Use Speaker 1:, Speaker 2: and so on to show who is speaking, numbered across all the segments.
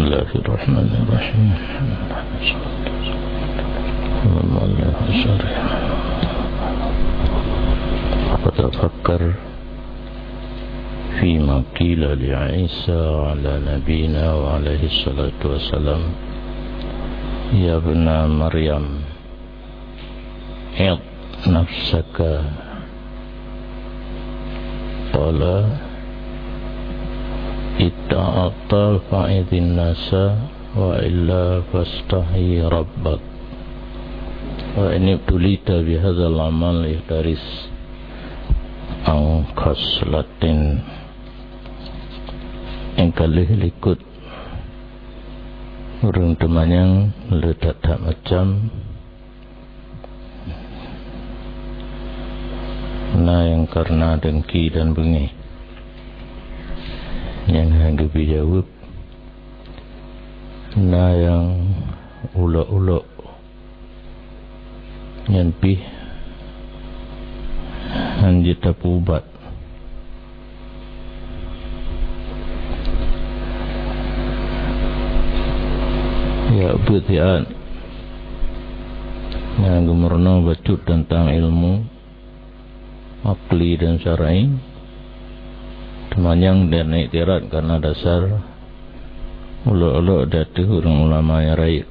Speaker 1: Bismillahirrahmanirrahim. Fatafakar Fima qila li Isa ala nabina wa alaihi salatu wassalam. Ya ibna Maryam, I'd nafsaka. Qala Itta'ata fa'idhin nasa wa illa fastahi rabbak. Wa ini tulita bihadzal amal ihtaris angkas latin engkalih likut urang temanyang letak tak macam na yang karena dengki dan bengi yang hanggap jawab na yang ulok-ulok yang pih hanjit tapubat ya butian yang gemerno bacut tentang ilmu akli dan syar'i temanyang dan iktirat karena dasar ulok-ulok dati orang ulama yang rakyat.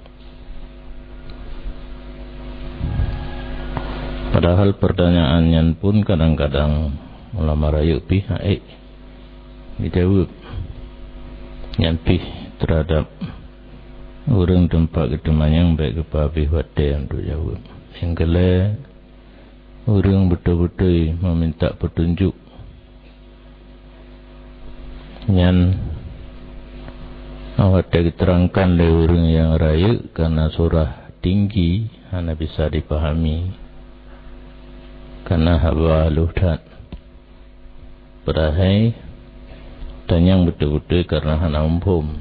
Speaker 1: Padahal pertanyaannya pun kadang-kadang ulama rakyat pihak dijawab yang pih terhadap orang tempat ketemanyang baik kepabi wadai untuk jawab. Yang kedua orang betul-betul meminta petunjuk yang awak diterangkan oleh orang yang raya karena surah tinggi hanya bisa dipahami karena hawa luhdat padahal tanyang betul-betul karena hanya umum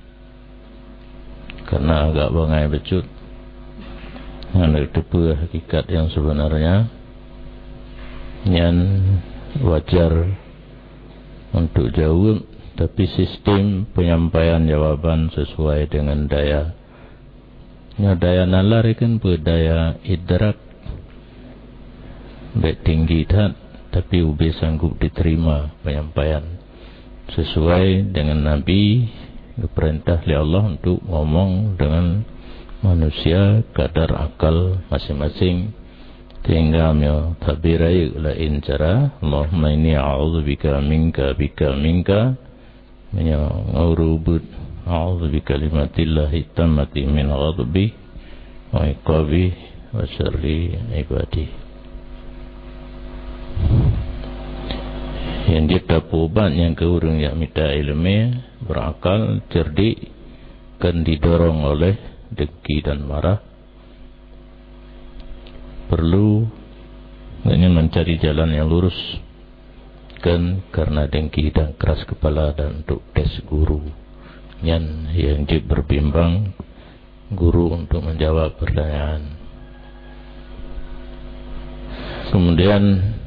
Speaker 1: karena agak bangai becut hanya tepu hakikat yang sebenarnya yang wajar untuk jawab, tapi sistem penyampaian jawaban sesuai dengan daya nalar kan daya idrak baik tinggi tak, tapi ubi sanggup diterima penyampaian sesuai dengan Nabi diperintah oleh Allah untuk ngomong dengan manusia kadar akal masing-masing sehingga myo tabirai la in cara Allahumma inni a'udzubika minka bika minka myo ngurubut a'udzubika kalimatillahit tammati min ghadabi wa iqabi wa syarri ibadi. Yang dia obat yang ke orang yang minta ilmu berakal cerdik kan didorong oleh dengki dan marah perlu ingin mencari jalan yang lurus kan karena dengki dan keras kepala dan untuk tes guru yang berbimbang guru untuk menjawab pertanyaan. Kemudian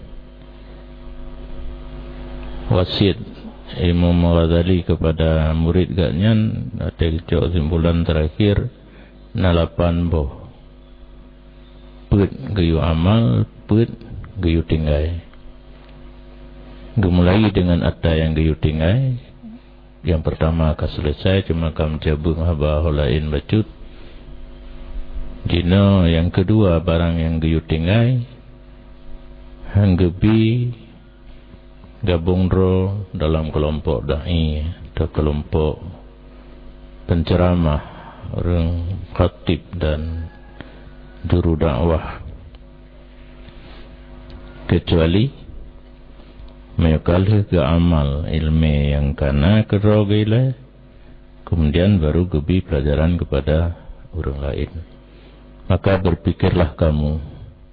Speaker 1: wasiat Imam Ghazali kepada murid gaknya ada kesimpulan terakhir 8 boh put gayu amal, put gayu tinggai. Dimulai dengan ada yang gayu tinggai. Yang pertama akan selesai cuma kam jabung haba holain bacut. Jino yang kedua barang yang gayu tinggai. Hanggebi gabung ro dalam kelompok dai atau kelompok penceramah orang khatib dan juru dakwah kecuali meyakalih ke amal ilmu yang kana kerogile kemudian baru gebi pelajaran kepada orang lain. Maka berpikirlah kamu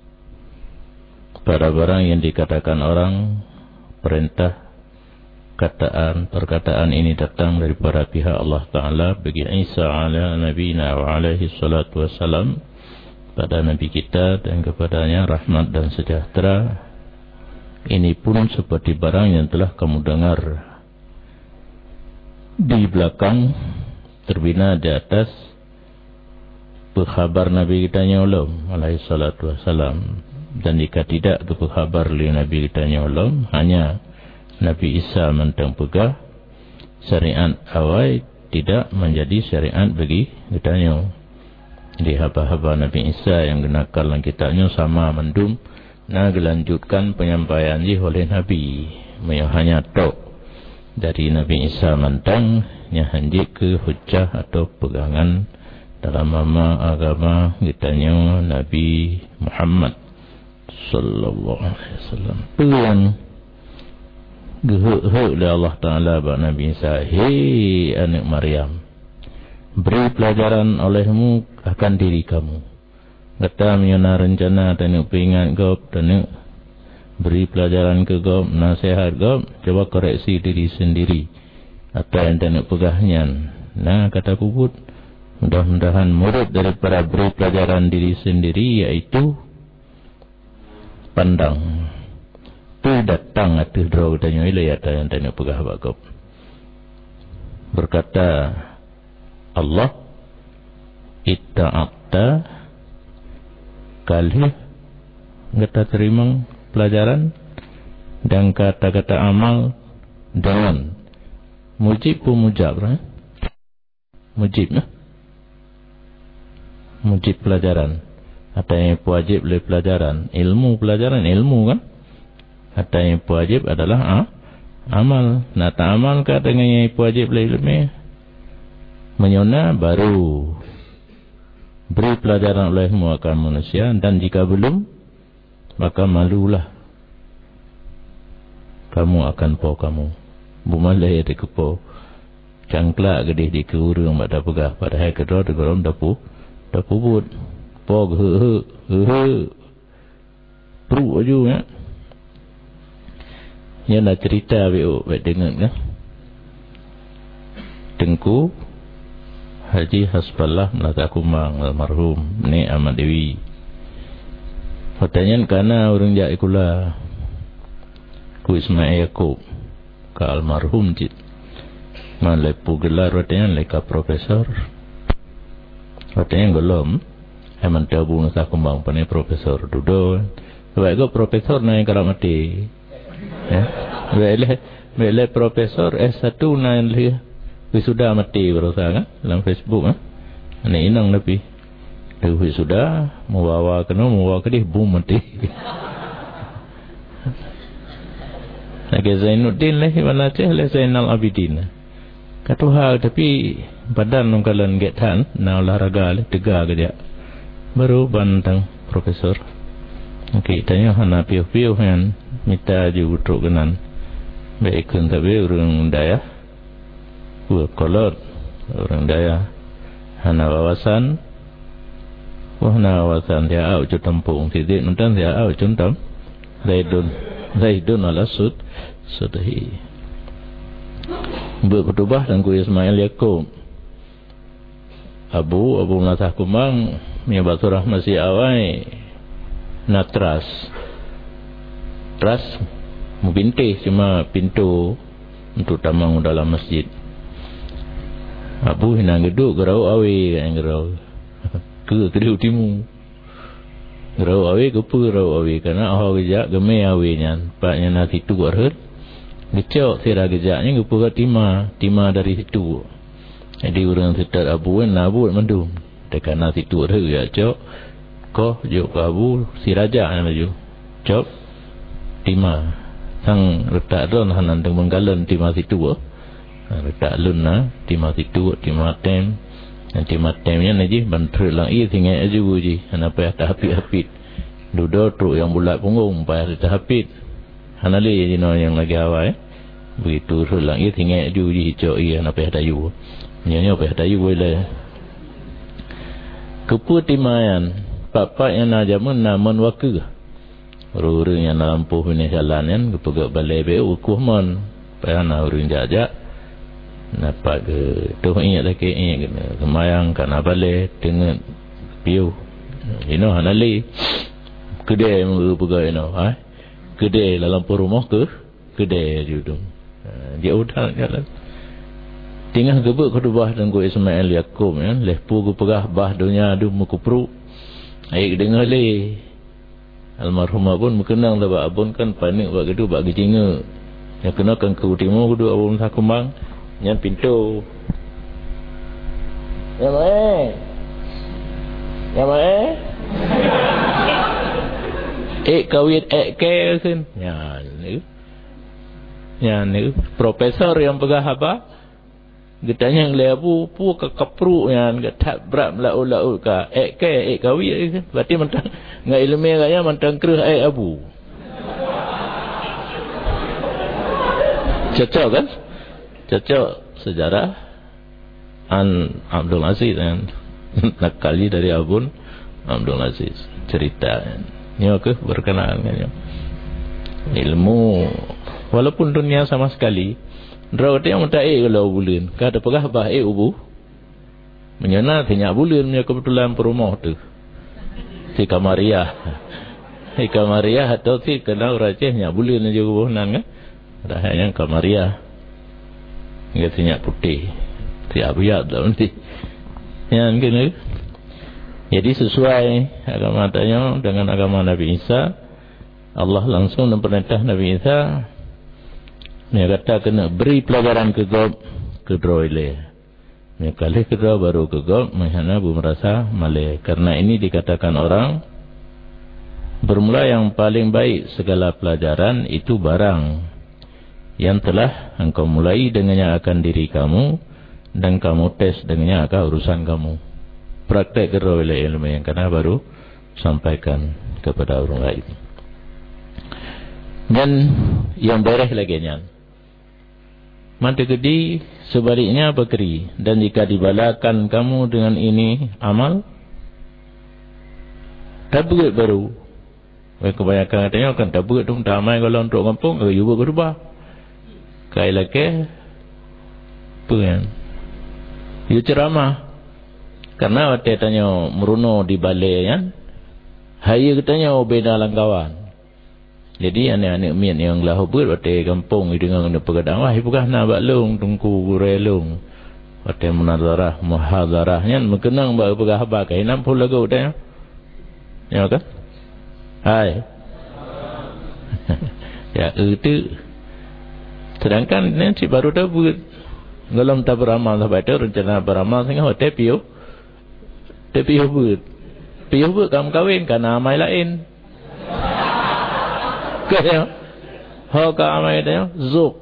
Speaker 1: pada barang yang dikatakan orang perintah perkataan ini datang daripada pihak Allah Ta'ala bagi Isa ala nabina wa alaihi salatu wassalam pada Nabi kita dan kepadanya rahmat dan sejahtera. Ini pun seperti barang yang telah kamu dengar di belakang terbina di atas berkhabar Nabi kita nyolom alaihi salatu wassalam. Dan jika tidak berkhabar oleh Nabi kita nyolom, hanya Nabi Isa mentang pegah, syariat awal tidak menjadi syariat bagi kita nyolom. Di haba-haba Nabi Isa yang gunakan kitabnya sama mendum na gelanjutkan penyampaian oleh Nabi. Hanya tok dari Nabi Isa mentang nya hanjik ke hujjah atau pegangan dalam agama kitanya Nabi Muhammad sallallahu alaihi wasallam. Pelan gehek oleh Allah Taala bagi Nabi Isa, "Hei anak Maryam, beri pelajaran olehmu akan diri kamu." Kata menyana rencana dan peringat kau dan beri pelajaran ke kau, nasihat kau, coba koreksi diri sendiri apa yang tak pegahnya. Nah, kata puput, mudah-mudahan murid daripada beri pelajaran diri sendiri, iaitu pandang tu datang atuh draw tanya ila yata yang tak pegah bakop. Berkata Allah, itta'atta kali kita terima pelajaran dan kata-kata amal dengan mujib mujab, mujib mujib pelajaran. Ada yang wajib oleh pelajaran, ilmu pelajaran, ilmu kan. Ada yang wajib adalah amal. Nah, tak amal kah dengan yang wajib oleh ilmu, menyona baru beri pelajaran olehmu akan manusia, dan jika belum, maka malulah kamu akan po kamu. Bumalai ada kepo cangklak gedih di keurung pada pegah pada hari kedua di golong dapu but po perlu aju ya. Yang nak cerita baik dengar kan. Tengku Haji Hasballah Melaka Kumang almarhum ni Ahmad Dewi. Pertanyaan karena orang jak ikula ku Ismail Yaakob ke almarhum cik malepu gelar pertanyaan leka profesor. Pertanyaan golom Eman tabu Melaka Kumang pani profesor dudo. Sebab itu profesor naik kalau mati. Ya. Bila profesor S1 naik sudah mati berusaha kan dalam Facebook kan. Ini inang lebih. Tu sudah membawa ke dia boom mati. Lagi Zainuddin lah mana ceh le Zainal Abidin. Kata hal tapi badan nungkalan getan na olahraga le tegak dia. Baru bantang profesor. Okey tanya hana piu-piu kan minta juga truk kenan. Baik kan tapi orang daya. Kolot orang daya hana wawasan wahna wawasan dia au cu tampung tidik nonton dia au cuntam zaidun ala sudahi berubah dan ku Ismail Yaakob Abu Melaka Kumang menyebut surah masih awai natras mubintih cuma pintu untuk tamang dalam masjid. Abu hinang geduk gerau awe kan gerau ke kedua timu gerau awe ke gerau awe karena awak gejak gemai awe nyan paknya nasi tu arhut gecok sira gejaknya ke tima dari situ. Jadi orang setat Abu kan Abu mendum dekat nasi tu arhut ya cok koh juk ke Abu si raja yang laju cok tima sang letak don hanan teng menggalan tima situ letak luna tima situ tima tem dan tima temnya naji bantre lang i tinggal aju uji apa ya tahapit duduk truk yang bulat punggung payah tahapit hanali jino yang lagi awal begitu lang i tinggal aju uji hijau i apa ya tayu nyonya apa ya tayu boleh kepu timayan papa yang najamun namun wakil orang-orang yang lampuh ini jalan kan kepegak balai beu ukuhman payah na orang jajak nampak ke tu ingat lagi ingat kemayang kana balai dengan piu ino hanali kedai mengupagai ino kedai dalam rumah ke kedai judung dia udah jalan Tinggal gebuk kedubah dan ku Ismail Yaqub ya, lepu ku pegah bah dunia adu mukupru. Aik dengar le. Almarhumah pun mengenang dah bak abun kan panik bak gedu bak gejinga. Yang kenakan ke timur kudu abun sakumbang nyan pintu. Ya mae. Ya mae. Kawin ke sen. Ya ni profesor yang pegah apa? Getanya yang lebu pu ke kapru yang getak berat lau ka kawi berarti mentang ngai ilmu gaya mentang kerah abu. Cocok kan? Cocok sejarah Abdul Aziz kan. Nakali dari Abun Abdul Aziz cerita. Ni ke berkenaan kan. Ilmu walaupun dunia sama sekali Draw dia minta kalau bulan. Kata pegah bah ubu. Menyana tinyak bulan punya kebetulan perumah tu. Si Kamaria. Si Kamaria atau si kenal raceh nyak bulan aja kebunan kan. Dah yang Kamaria. Dia tinyak putih. Si abiyat dah nanti. Yang kena. Jadi sesuai agama tanya dengan agama Nabi Isa. Allah langsung memperintah Nabi Isa. Dia kata kena beri pelajaran ke Gob ke Droile. Dia kali kedua baru ke Gob Mahana bu merasa malih. Karena ini dikatakan orang bermula yang paling baik segala pelajaran itu barang yang telah engkau mulai dengannya akan diri kamu dan kamu tes dengannya akan urusan kamu. Praktek ke Droile ilmu yang kena baru sampaikan kepada orang lain. Dan yang beres lagi nyan. Mata gedi sebaliknya berkeri. Dan jika dibalakan kamu dengan ini amal, tabut baru. Kebanyakan katanya kan tabut tu tak amai kalau untuk kampung, juga berubah. Kai laki apa kan? Dia ceramah. Karena waktu tanya meruno di balai kan. Hai katanya beda langkawan. Jadi anak-anak mian yang lah hubut waktu kampung dengan pegadang wah bukan nak baklung tungku relung waktu munazarah muhadzarahnya mengenang bak pegah bakai 60 lagu dah ya kan hai ya itu sedangkan nanti baru dah buat ngalam tak beramal sampai tu rencana beramal sehingga hotel piu buat kamu kahwin karena amai lain kaya hoka amai dia zuk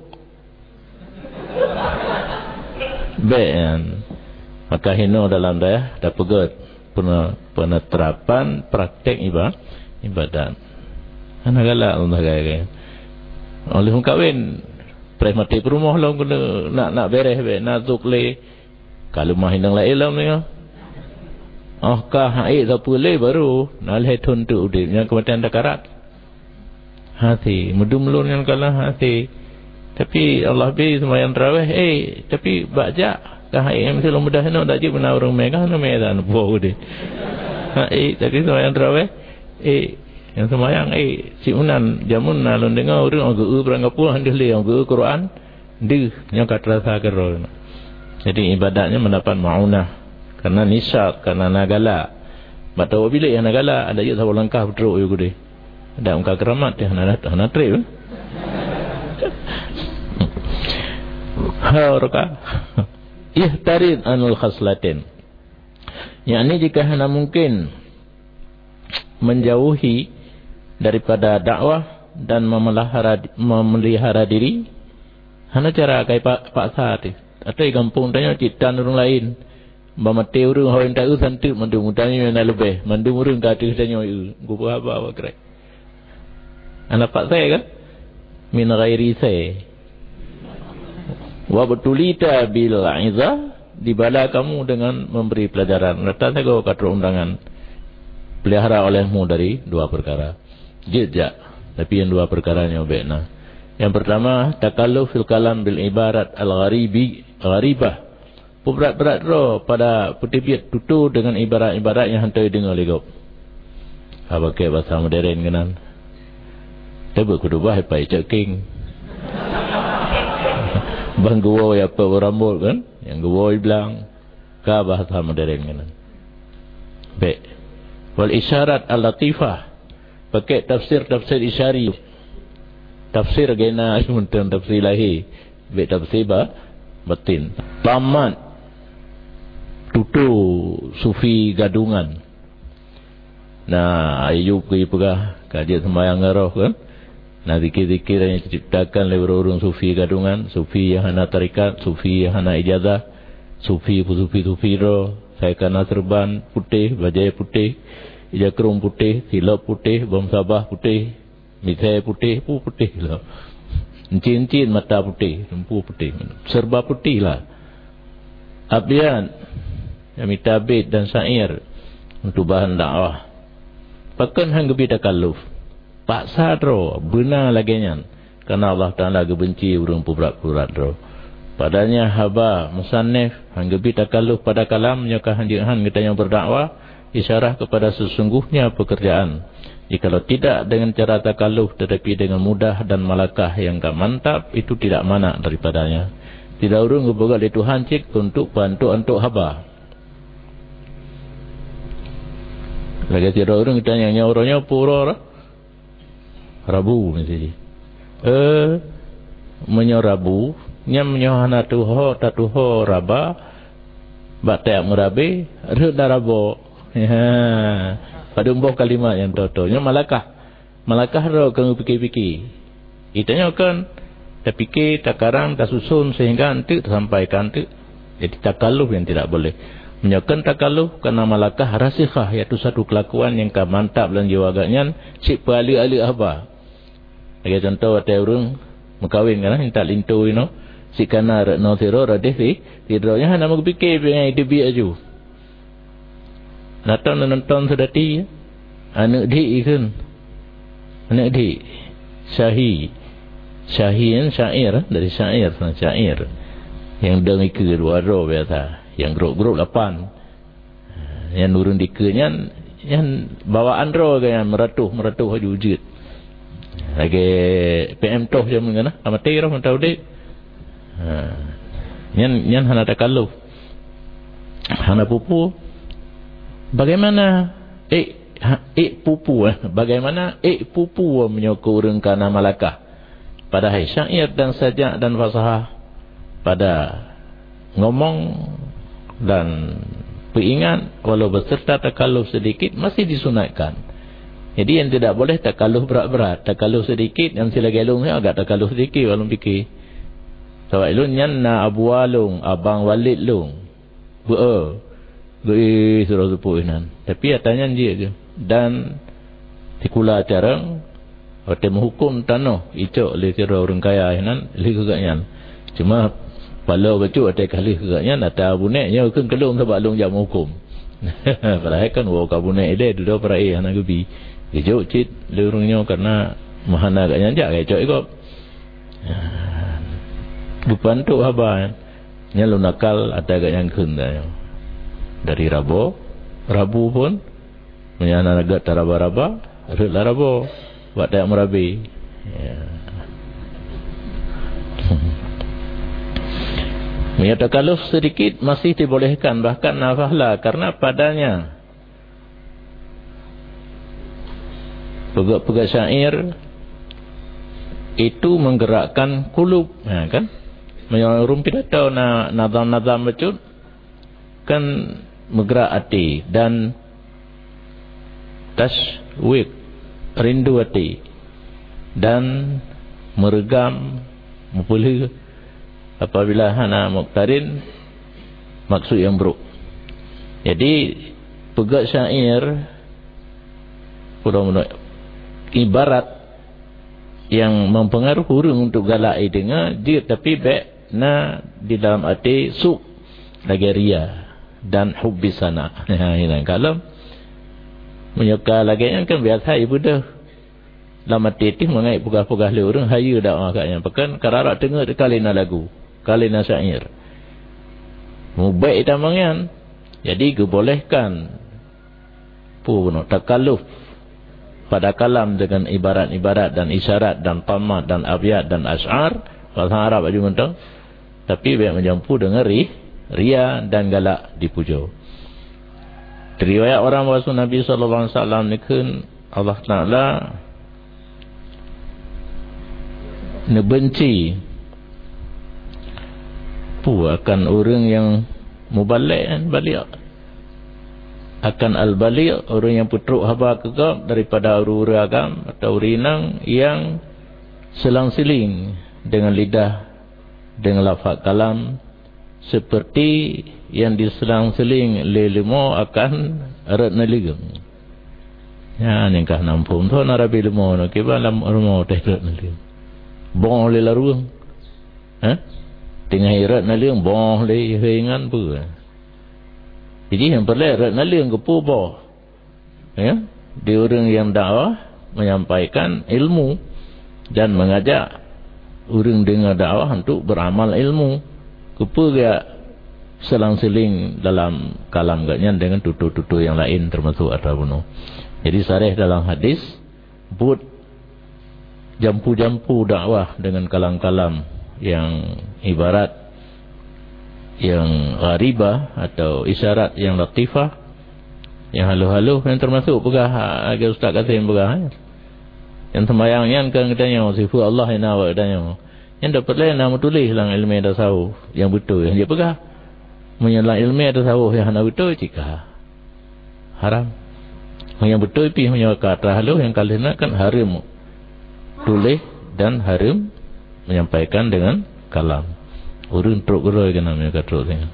Speaker 1: ben maka hino dalam dia dah pegat peneterapan praktek ibadat anak galak Allah gaya oleh hong kawin premati rumah long kena nak beres nak zuk le kalau mah hindang la ilam ni kah ai tak boleh baru nak hetun tu udip yang kematian dakarat hati mudum-mulun yang kalah hati tapi Allah beri semayang terawih tapi bajak kahai yang mesti mudah nak dak je benar orang mereka nak medan buah dia tapi semayang terawih yang semayang si unan jamun nalun dengar orang geu beranggapu handil yang geu Quran dia yang kat rasa kerol jadi ibadatnya mendapat maunah karena nisab karena nagala batau bila yang nagala ada je sabul langkah betruk yo gede ada muka keramat dia nak trip haraka ihtarid anul khaslatin yakni jika hana mungkin menjauhi daripada dakwah dan memelihara diri hana cara kai paksa ti atau kampung tanya citan orang lain bamate urang hoin ta santu mandu mudanya na lebih mandu urang ka tu tanya gua apa kira anak pak saya kan min ghairi saya wa betulita bil izah dibala kamu dengan memberi pelajaran datang saya kata undangan pelihara olehmu dari dua perkara jejak tapi yang dua perkaranya baiklah yang pertama takalluf fil kalam bil ibarat al gharibah berat-berat roh pada petipiat tutu dengan ibarat-ibarat yang hantai dengar legop apa ke bahasa modern kenan tebuk kudu bah pai ceking bang gua apa rambut kan yang gua bilang ka bahasa modern kan baik wal isyarat al-latifah pakai tafsir isyari tafsir gena sementara tafsir lahi baik tafsir batin tamat tutu sufi gadungan nah ayub ke pegah kajian sembahyang roh kan nah zikir-zikir yang diciptakan oleh orang sufi gadungan, sufi yang hana tarikat, sufi yang hana ijazah, sufi roh, saya kena serban putih, bajai putih, ijakrum putih, silap putih, bom sabah putih, misai putih, putih lah. Encin-encin mata putih, lempu putih, serba putih lah. Abdian, amitabid dan syair untuk bahan dakwah. Pakan hang gebi takalluf. Paksa dro, benar lagi nyan. Karena Allah Ta'ala gebenci urung purat-purat dro. Padanya haba, musannif, hanggebi takalluf pada kalam, nyaka hanjihan kita yang berdakwah, isyarah kepada sesungguhnya pekerjaan. Jikalau tidak dengan cara takalluf, tetapi dengan mudah dan malakah yang mantap, itu tidak mana daripadanya. Tidak urung gebegal itu hancik untuk bantu untuk haba. Lagi tidak urung kita yang nyauranya pura Rabu mesti. Menyorabu, nyam nyohana tuho tatuho raba, batak merabe, reda rabo. Pada umboh kalimat yang totonya malakah ro kang pikir-pikir. Itanya kan tak fikir, tak karang, tak susun sehingga nanti tersampaikan tu. Jadi takalluf yang tidak boleh. Menyokan takalluf karena malakah rasikhah, iaitu satu kelakuan yang mantap dan jiwa agaknya cik pali-ali apa. Lagi contoh ada orang mengkawin kan, minta lintu ino, si kana no tiro radeh tidronya hanya mau fikir pengen hidup aja. Nonton sudah ti, anak di kan, anak di syahi yang syair dari syair yang demi kedua roh biasa, yang grup 8, yang nurun dikenya, yang bawaan roh yang meratuh wujud. Lagi PM toh je mengena amatir roh tahu dek. Nyan hana takalluf. Hana pupu. Bagaimana pupu bagaimana pupu menyokong urang kana malakah. Pada syair dan sajak dan fasahah, pada ngomong dan peringat walau beserta takalluf sedikit masih disunatkan. Jadi yang tidak boleh takalluf berat-berat, takalluf sedikit, yang sila galung agak takalluf sedikit walung fikir. Sebab ilun nyan na abu walung, abang walid lung. Suruh sepuh inan. Tapi atanya dia je. Dan tikula carang, waktu menghukum tanah, icok oleh sirah orang kaya inan, lih kegaknya. Cuma palau bacuk ada kali kegaknya, atau abuneknya kan kelung sebab lung jam hukum. Padahal kan wak abuneknya dia duduk perai anak gebi. Kejauh cit lurungnya karena mahana agaknya jak kecok ikut. Bukan tu apa nya lu nakal ada agaknya kena. Dari Rabu pun menyana agak taraba-raba, rela Rabu buat tak merabi. Menyatakan kaluf sedikit masih dibolehkan, bahkan nafahlah karena padanya pegak syair itu menggerakkan kulub, kan? Menyurumpit atau nazam-nazam becut kan menggerak hati dan taswib rindu hati dan meregam mempulih apabila hana muqtarin maksud yang buruk. Jadi pegak syair ibarat yang mempengaruhi orang untuk galak dengar dia, tapi baik na di dalam hati suk lagi ria dan hubbi sana. Kalau menyuka lagi yang kan biasa ibu dah lama tetih mengai pugah-pugah le orang hayu dak agaknya pekan kararak dengar kalina lagu kalina syair mubaik tamangan. Jadi kebolehkan puno takalluf pada kalam dengan ibarat-ibarat dan isyarat dan tamat dan abyat dan asy'ar bahasa Arab aja mentang tapi banyak menjampu dengan ria dan galak dipuja. Riwayat orang rasul Nabi sallallahu alaihi wasallam ni kan Allah Taala nebenci akan orang yang mubalik kan, balik akan al-balik, orang yang putruk haba kegap daripada uru-uru agam atau rinang yang selang-siling dengan lidah, dengan lafaz kalam seperti yang diselang-siling lelimo akan erat naligam. Ya, ningkah nampum tu narabi lemo nak kiba lam rumah teh erat naligam. Bong le laruang. Tengah erat naligam bong le hingan pu. Jadi yang perlu erat naligam ke pu boh. Ya, dia orang yang dakwah menyampaikan ilmu dan mengajak orang dengar dakwah untuk beramal ilmu. Kepa dia selang-seling dalam kalam gaknya dengan tutur-tutur yang lain termasuk ar-rabuno. Jadi sarih dalam hadis buat jampu-jampu dakwah dengan kalam-kalam yang ibarat yang gharibah atau isyarat yang latifah, yang halu-halu, yang termasuk pegah agak Ustaz Kasim pegah. Yang sembahyang yang kan katanya sifat Allah yang awak katanya. Yang dapat lain nama tulis lang ilmu tasawuf yang betul yang dia pegang. Menyelang ilmu tasawuf yang hana betul jika haram. Yang betul pi hanya kata halu yang kali nak kan haram tulis dan haram menyampaikan dengan kalam. Urun truk geroi kan namanya kata dia.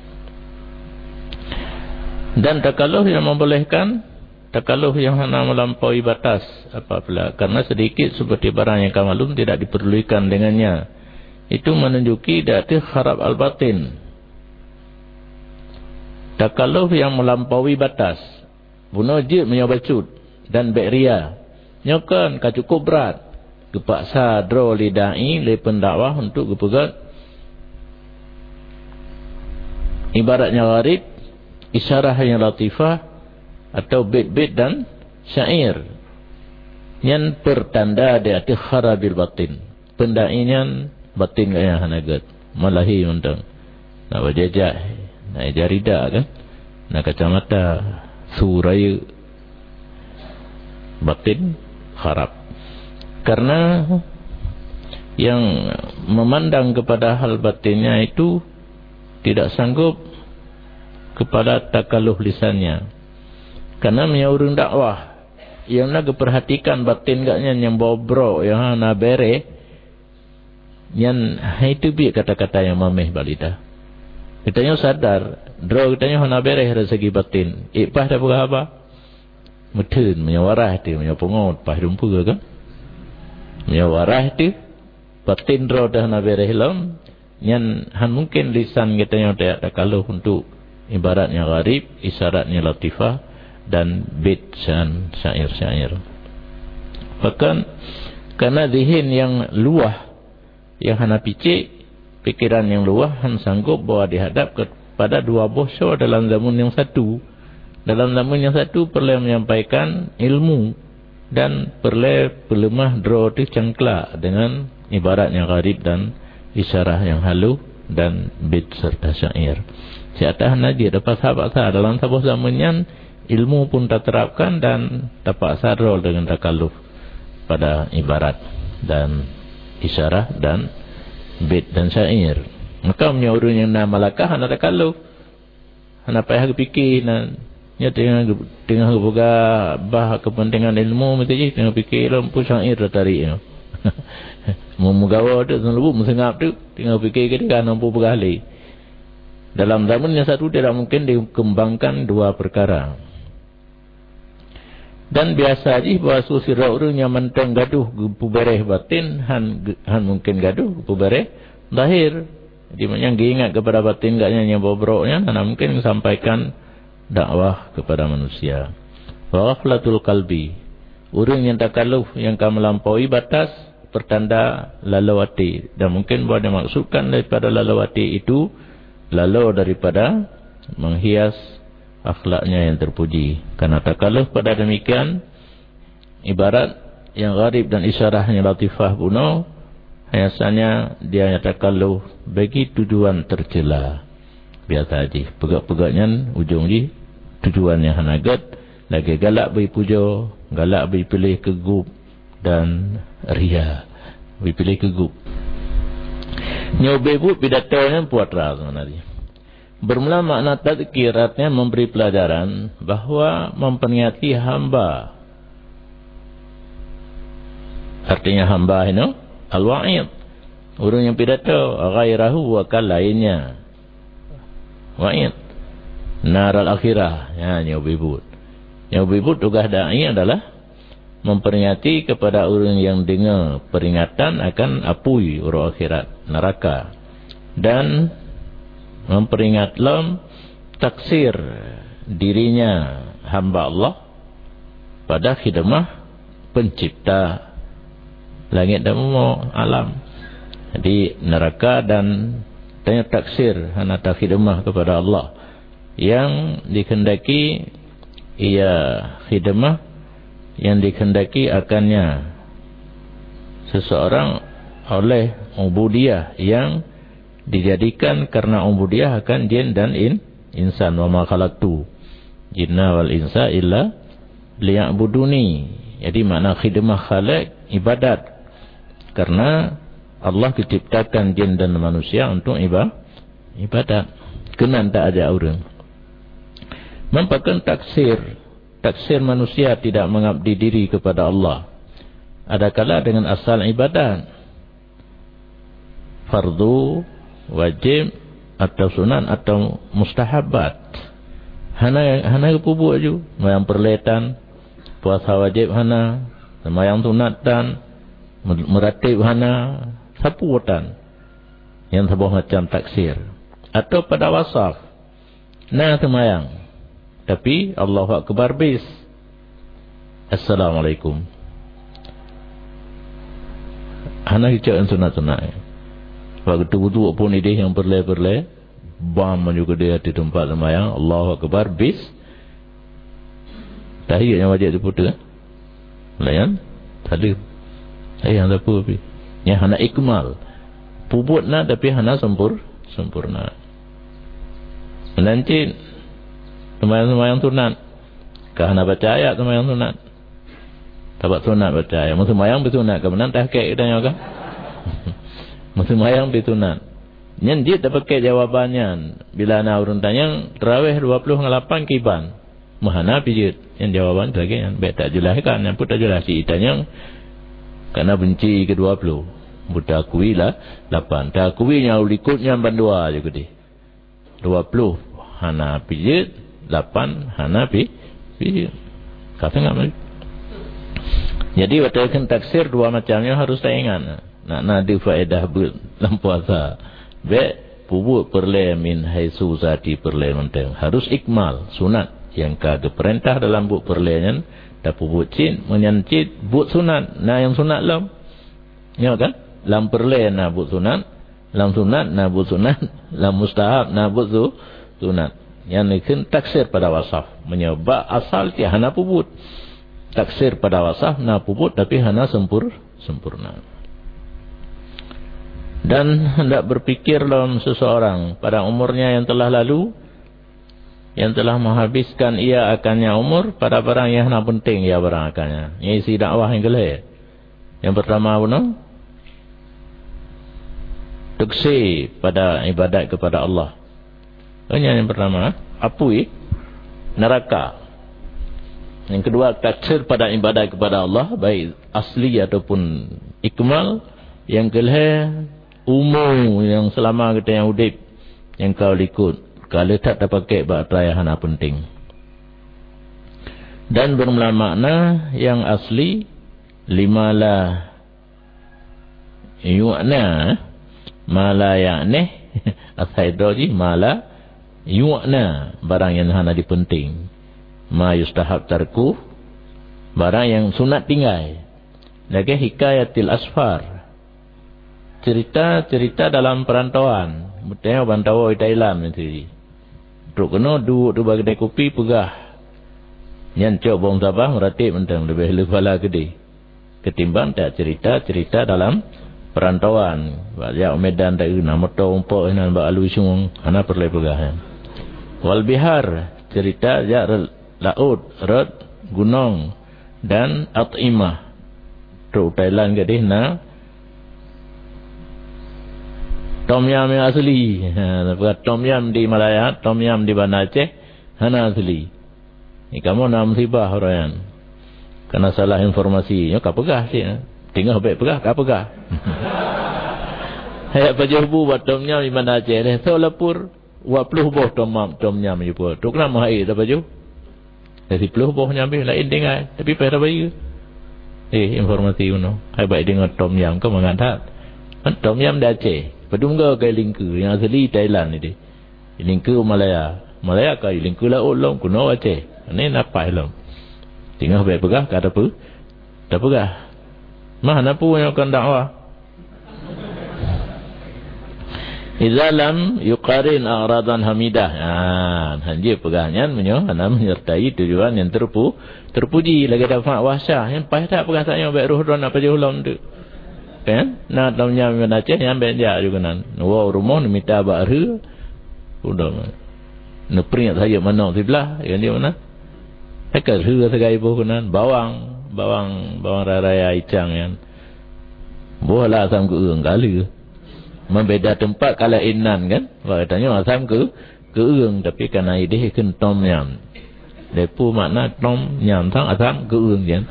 Speaker 1: Dan takalluh yang membolehkan takalluh yang hana melampaui batas apabila karena sedikit seperti barang yang kamalum tidak diperlukan dengannya, itu menunjuki dati harap al-batin. Takalluh yang melampaui batas bunuh jid menyobacut dan beria nyokan kacukup berat kepaksa dro lidai le pendakwah untuk kepegat ibaratnya gharib, isyarah yang latifah atau bait-bait dan syair yang pertanda di hati kharabil batin. Pendainya batin gaya hanagat malahi mentang nak berjajah nak jarida kan nak kacamata suraya batin kharab. Karena yang memandang kepada hal batinnya itu tidak sanggup kepada takalluh lisannya. Karena menyaurung dakwah yang nak perhatikan batin gaknya yang bobrok yang nak bere yang itu bi kata-kata yang mameh balita. Kitanya sadar draw kitanya nak bere dari segi batin. Ipah dah berapa? Mutun menyawarah tu menyapungot pah dumpu kan? Menyawarah tu batin draw dah nak bere hilam yang mungkin lisan kitanya tak kalau untuk ibaratnya gharib, isyaratnya latifah dan bait dan syair-syair. Bahkan karena zihin yang luah yang hana picik, pikiran yang luah han sanggup bahawa dihadap kepada dua bosho dalam zaman yang satu. Dalam zaman yang satu perlu menyampaikan ilmu dan perlu pelemah draw tu cangklak dengan ibaratnya gharib dan isyarah yang halu dan bait serta syair. Siatah naji dapat sahabat sah dalam sebuah zamannya ilmu pun tak terapkan dan dapat sadrol dengan takalluf pada ibarat dan isyarah dan bait dan syair. Maka menyaurun yang nama Malakah anda takalluf. Anda payah fikir dan nya tengah buka bah kepentingan ilmu mesti je tengah fikir lampu syair tarik you. Mau gawa tu selalu mesengap tu tengah fikir ketika nampu bergali. Dalam zaman yang satu tidak mungkin dikembangkan dua perkara. Dan biasa aja bahawa sirah orang yang mentang gaduh pubereh batin han mungkin gaduh pubereh lahir. Jadi yang diingat kepada batin gaknya yang bobroknya dan mungkin sampaikan dakwah kepada manusia. Wa ghaflatul qalbi, orang yang takalluf yang akan melampaui batas pertanda lalawati, dan mungkin boleh dimaksudkan daripada lalawati itu lalu daripada menghias akhlaknya yang terpuji. Karena takalluf pada demikian ibarat yang gharib dan isyarahnya latifah bunuh Biasanya dia nyatakan lu bagi tujuan tercela. Biasa aja. Pegak-pegaknya ujung je tujuannya hanagat. Lagi galak beri puja, galak beri pilih kegup dan ria. Beri pilih kegup. Nyobe bu pidatonya puatra sebenarnya. Bermula makna tadzkir artinya memberi pelajaran bahawa memperingati hamba. Artinya hamba ini al-wa'id. Orang yang pidato ghairahu wa kal lainnya. Wa'id. Nar al-akhirah. Ya, nyobibut. Nyobibut tugas da'i adalah memperingati kepada orang yang dengar peringatan akan apui urut akhirat, neraka. Dan memperingatlah taksir dirinya hamba Allah pada khidmah pencipta langit dan alam. Jadi neraka dan tanya taksir hanata khidmah kepada Allah yang dikehendaki ia khidmah yang dikehendaki akannya seseorang oleh ubudiyah yang dijadikan karena ubudiyah akan jin dan insan. Wa ma khalaqtu jinna wal insa illa liya'buduni. Jadi makna khidmah khaliq ibadat. Karena Allah diciptakan jin dan manusia untuk ibadat. Kena tak ada orang. Mempakan taksir manusia tidak mengabdi diri kepada Allah. Adakala dengan asal ibadat. Fardu, wajib, atau sunan, atau mustahabat. Hana kepubu aju. Mayang perletan, puasa wajib hana, mayang sunatan, meratib hana, sapuatan. Yang sebuah macam taksir. Atau pada wasaf. Nah semayang. Tapi Allahu Akbar bis. Assalamualaikum. Hana hijauan sunat-sunat. Waktu tu pun ide yang berle-berle. Bam juga dia di tempat semayang. Allahu Akbar bis. Tahiyat yang wajib diputar. Layan. Tadi. Yang tak apa. Yang hana ikmal. Puput nak tapi hana sempurna. Nanti semayang sunat. Kerana baca ayat semayang sunat. Tabat sunat baca ayat. Semayang bersunat. Kemudian tahkik kita juga. Semayang bersunat. Yang dia tak pakai jawabannya. Bila nak orang tanya, terawih 28 kiban. Mahana pijit. Yang jawaban lagi yang baik tak jelaskan. Yang pun tak jelas. Ceritanya kerana benci ke-20. Buta akui lah 8. Tak akui yang ikutnya bandua juga dia. 20 hana pijit. 8 hana pijit. Kata enggak mari. Jadi waktu taksir dua macamnya harus tak ingat. Nak ada faedah dalam puasa. Baik pupuk perle min haisu zati perle menteng. Harus ikmal sunat yang kada perintah dalam buk perlean. Tak pupuk cin menyancit buk sunat. Nah yang sunat lam. Ya kan? Lam perle na buk sunat. Lam sunat na buk sunat. Lam mustahab na buk sunat. Yang ini taksir pada wasaf. Menyebab asal dia hana puput. Taksir pada wasaf na puput tapi hana sempurna. Dan hendak berfikir dalam seseorang pada umurnya yang telah lalu. Yang telah menghabiskan ia akannya umur pada barang yang hana penting ia barang akannya. Ini isi dakwah yang kelih. Yang pertama apa? Taksir pada ibadat kepada Allah. Yang pertama, apui neraka. Yang kedua, taksir pada ibadat kepada Allah, baik asli ataupun ikmal. Yang kelih, umum yang selama kita yang udip, yang kau ikut. Kalau tak pakai bahagia hana penting. Dan bermula makna yang asli, limalah yu'na, mala ya'neh, as-haidraji, mala yu'na, barang yang hana dipenting. Ma yustahab tarku, barang yang sunat tinggal. Lagi hikayatil asfar, cerita-cerita dalam perantauan. Betul bantau di Thailand nanti. Truk kena duduk tu bagi kedai kopi pegah. Yang cok bong Sabah meratip mentang lebih lepala gede. Ketimbang tak cerita-cerita dalam perantauan ya medan tak guna motor umpuk nan ba alu sung ana perle pegah wal bihar cerita ya laut rad gunung dan at'imah tu Thailand ke dihna tom yam yang asli tom yam di Malaya tom yam di Banda Aceh hana asli ni kamu nak musibah orang karena salah informasi yo ka pegah sih tinggal baik pegah ka pegah hay pajubu buat tom yam di Banda Aceh dah so lapur 20 boh tom yam je pun tu kena mai dah baju dari 10 boh nyambi lain dengar tapi pada bayi informasi uno hay baik dengar tom yam kau mengantat tom yam dah Aceh pedungga kai lingku yang asli Thailand ni lingku Malaya kai lingku laut long kuno Aceh ni napai long tinggal baik pegah kata apa dah pegah mana pun yang akan dakwah idza lam yuqarin a'radan hamidah hanji pegahnya menyertai tujuan yang terpuji lagi dapat wahsyah yang payah tak pegah taknya baik ruh don apa je ulang tu kan nak tamnya Aceh yang benda juga nan wa rumah minta baru udah nepringat saja mana sebelah yang dia mana haka ru segai bokunan bawang raya icang yang bola asam ke urang kali membeda tempat kalau inan kan katanya asam ke urang tapi karena ide kan tom yam depu makna tom yam sang asam ke urang kan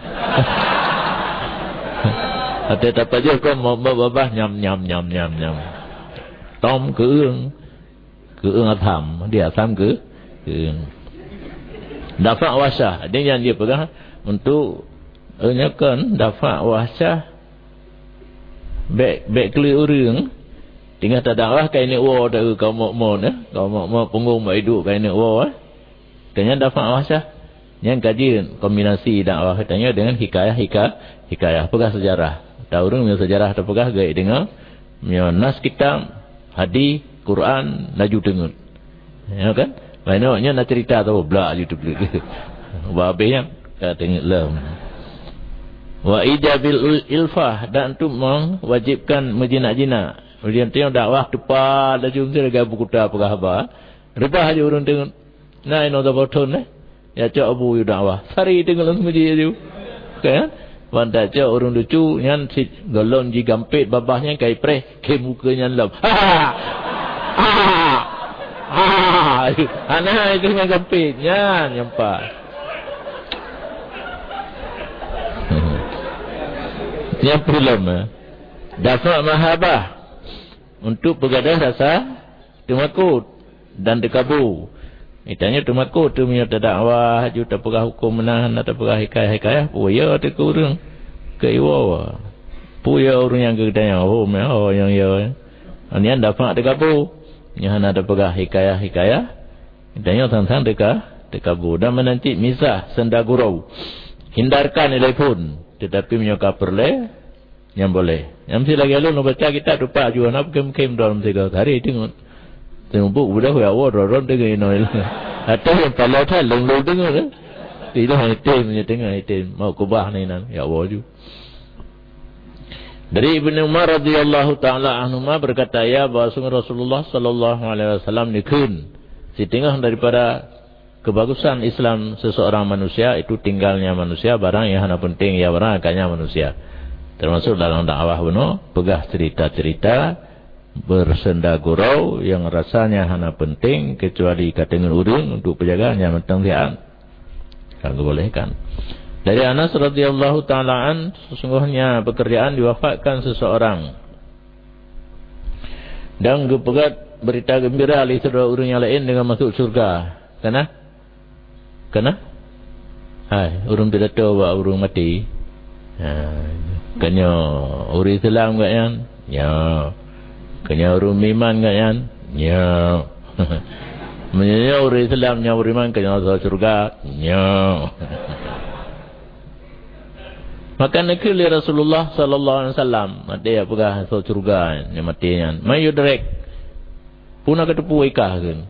Speaker 1: ada apa je kau mau babah nyam tom ke urang asam dia asam ke urang dafa wasah dia yang dia pegang untuk nyakan dafa wasah baik keli urang tinggal tak dakwah kai ni wo dak kau mau punggung mai hidup kai ni wo kanya dafa wasah yang kaji kombinasi dakwah katanya dengan hikayah pegah sejarah tahu urang sejarah tak pegah gai dengan nas kitab hadis Quran laju dengut ya kan banyak nak cerita tahu blak YouTube babenya katanya lam wa ijabil ilfah dan tu mewajibkan menjinak-jinak kemudian tengok dakwah tepat laju mesti ada buku tak apa khabar rebah aja orang tengok nah ino dah boton ya cak abu dakwah sari tengok langsung meji aja kan wanda cak orang lucu yang si golon ji gampit babahnya kai preh ke mukanya lam anak itu yang gampitnya nyampak yang film dafa mahabah untuk pegadah rasa temakut dan dekabu itanya temakut tu punya dakwah juta pegah hukum menahan atau pegah hikayah puya tu ke urang ke iwa puya orang yang kedanya yang ya anian dafa dekabu yang ada pegah hikayah itanya sang dekabu dan menanti misah sendagurau hindarkan nilai pun tetapi menyokap perle yang boleh yang mesti lagi lalu nak baca kita lupa juga nak kem dalam 3 hari tengok buku dah ya ron tengok ini atau yang kalau tak long tengok tidak hanya tengok mau kubah ni nan ya Allah ju dari Ibnu Umar radhiyallahu taala anhuma berkata ya bahwa Rasulullah sallallahu alaihi wasallam nikun si tengah daripada kebagusan Islam seseorang manusia itu tinggalnya manusia barang yang hanya penting ya barang akannya manusia termasuk dalam dakwah benar pegah cerita-cerita bersenda gurau yang rasanya hanya penting kecuali katengan urang untuk penjagaannya mentengsian kalau bolehkan dari Anas radhiyallahu taala an sesungguhnya pekerjaan diwafatkan seseorang dan gepegat berita gembira ali saudara urang yang lain dengan masuk surga kena urang pidato buat urang mati kanya uri Islam gak yan ya kanya uri iman gak yan ya menyanya uri Islam nya uri iman kanya surga ya maka nakili Rasulullah sallallahu alaihi wasallam dia pegah surga nya matinya mayu direct punah ketepu ikah kan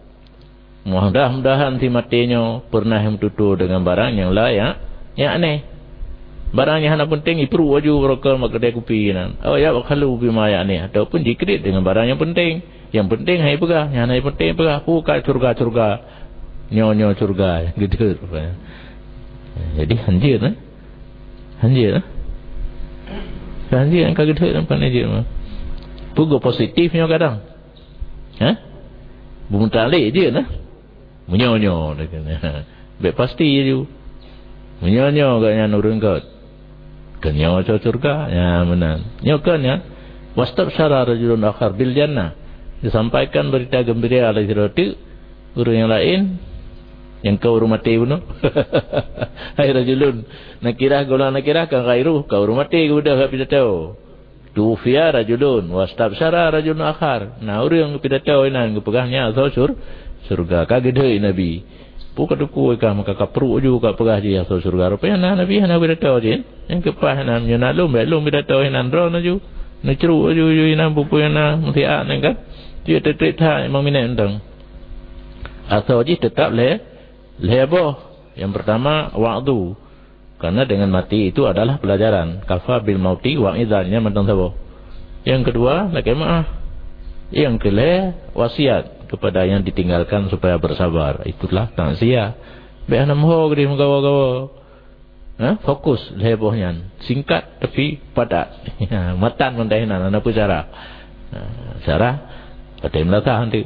Speaker 1: mudah-mudahan si matinya pernah mentutur dengan barang yang layak yang aneh Barangnya hana penting iperu waju rokal mak kedai kopi nan. Oh ya kalau bima ya ni ataupun dikredit dengan barang yang penting. Yang penting hai pegah, yang hai penting pegah. Buka curga-curga. Nyo-nyo curga gitu. Jadi hanjir nah. Hanjir nah. Hanjir yang kaget nampak hanjir mah. Pugo positifnya kadang. Ha? Bumutalik je nah. Menyo-nyo dekat. Baik pasti je. Menyo-nyo gaknya nurun kot. Kenyo curga ya menang. Nyokan ya. Wastabsyara rajulun akhar bil jannah. Disampaikan berita gembira oleh roti orang yang lain yang kau rumati bunuh. Hai rajulun nakirah golongan nakirah kan ghairu kau rumati sudah enggak bisa tahu. Tufiya rajulun wastabsyara rajulun akhar. Nah orang yang tidak tahu ini pegahnya asal surga kaget deui nabi. Bukan duku ka maka kapru juga pegah dia asal surga. Rupanya nabi hana tidak tahu je. Yang kepah namanya nalum belum tidak tahu nan ro naju. Nacru ju ina buku yana mutiak nan kan. Dia tetap memang minat tentang. Asal je tetap leboh. Yang pertama wa'du. Karena dengan mati itu adalah pelajaran. Kafa bil mauti wa'idhannya mentang sabo. Yang kedua laki maaf. Yang kelima wasiat kepada yang ditinggalkan supaya bersabar. Itulah tangsiah. Baik nak mohon dia menggawa-gawa. Fokus lebohnya. Singkat tapi padat. Matan mendahinan apa cara? Cara pakai melatah nanti.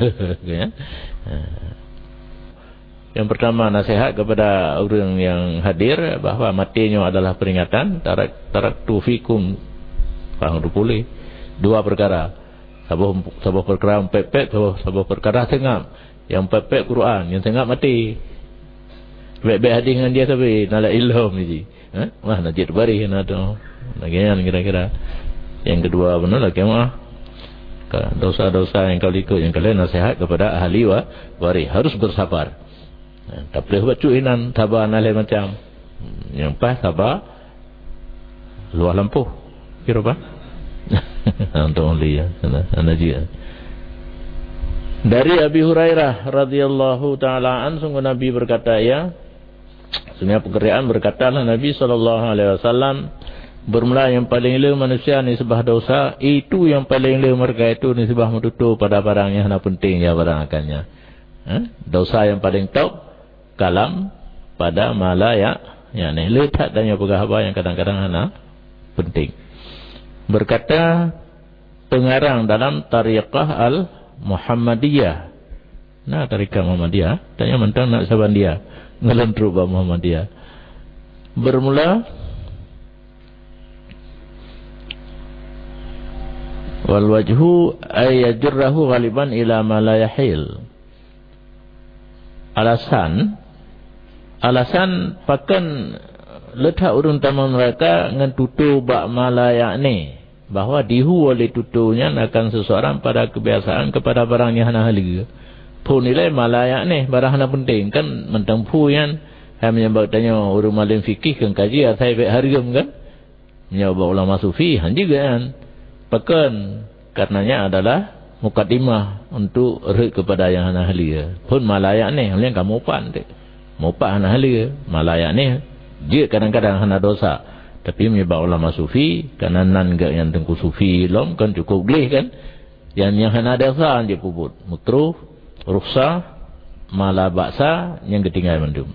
Speaker 1: Yang pertama nasihat kepada orang yang hadir bahawa matinya adalah peringatan. Taraktu fikum faham boleh. Dua perkara. Sabah perkara pepek, sabah perkara tengap. Yang pepek Quran, yang tengap mati. Baik-baik hadir dengan dia tapi nala ilham ni. Wah najib bari kena tu. Lagian kira-kira. Yang kedua benar lagi mah dosa-dosa yang kau ikut, yang kalian nasihat kepada ahli waris harus bersabar. Tak boleh buat cuinan sabar nalai macam. Yang pas sabar luar lampu. Kira apa? Untuk lihat anajia. Dari Abi Hurairah radhiyallahu taala an sungguh Nabi berkata ya. Sungguh pekerjaan berkatalah Nabi sallallahu alaihi wasallam bermula yang paling le manusia nisbah dosa itu yang paling le mereka itu nisbah menutup pada barang yang hana penting ya barang akannya. Dosa yang paling top kalam pada malaya yakni letak dan yang pegah yang kadang-kadang hana penting. Berkata pengarang dalam tariqah al-Muhammadiyah. Nah tariqah Muhammadiyah tanya mentang nak saban dia ngelentru ba Muhammadiyah. Bermula wal wajhu ay yajrahu ghaliban ila ma la yahil. Alasan pakan letak urun taman mereka ngan tutu bak malayak ni bahawa dihu oleh tutunya akan seseorang pada kebiasaan kepada barang yang hana haliga. Pun nilai malayak ni barang hana penting kan mentang pu yang menyebab tanya urun malim fikih kan kaji atai baik hargam kan. Menyebab ulama sufi han juga kan. Pakan karenanya adalah mukadimah untuk rek kepada yang hana haliga. Pun malayak ni yang kamu pan dek. Mopak hana haliga. Malayak ni dia kadang-kadang hana dosa. Tapi menyebab ulama sufi, kerana nan gak yang tengku sufi lom kan cukup boleh kan. Yang hana dosa dia puput. Mutruh, rukhsah, mala baksa yang ketinggal mendum.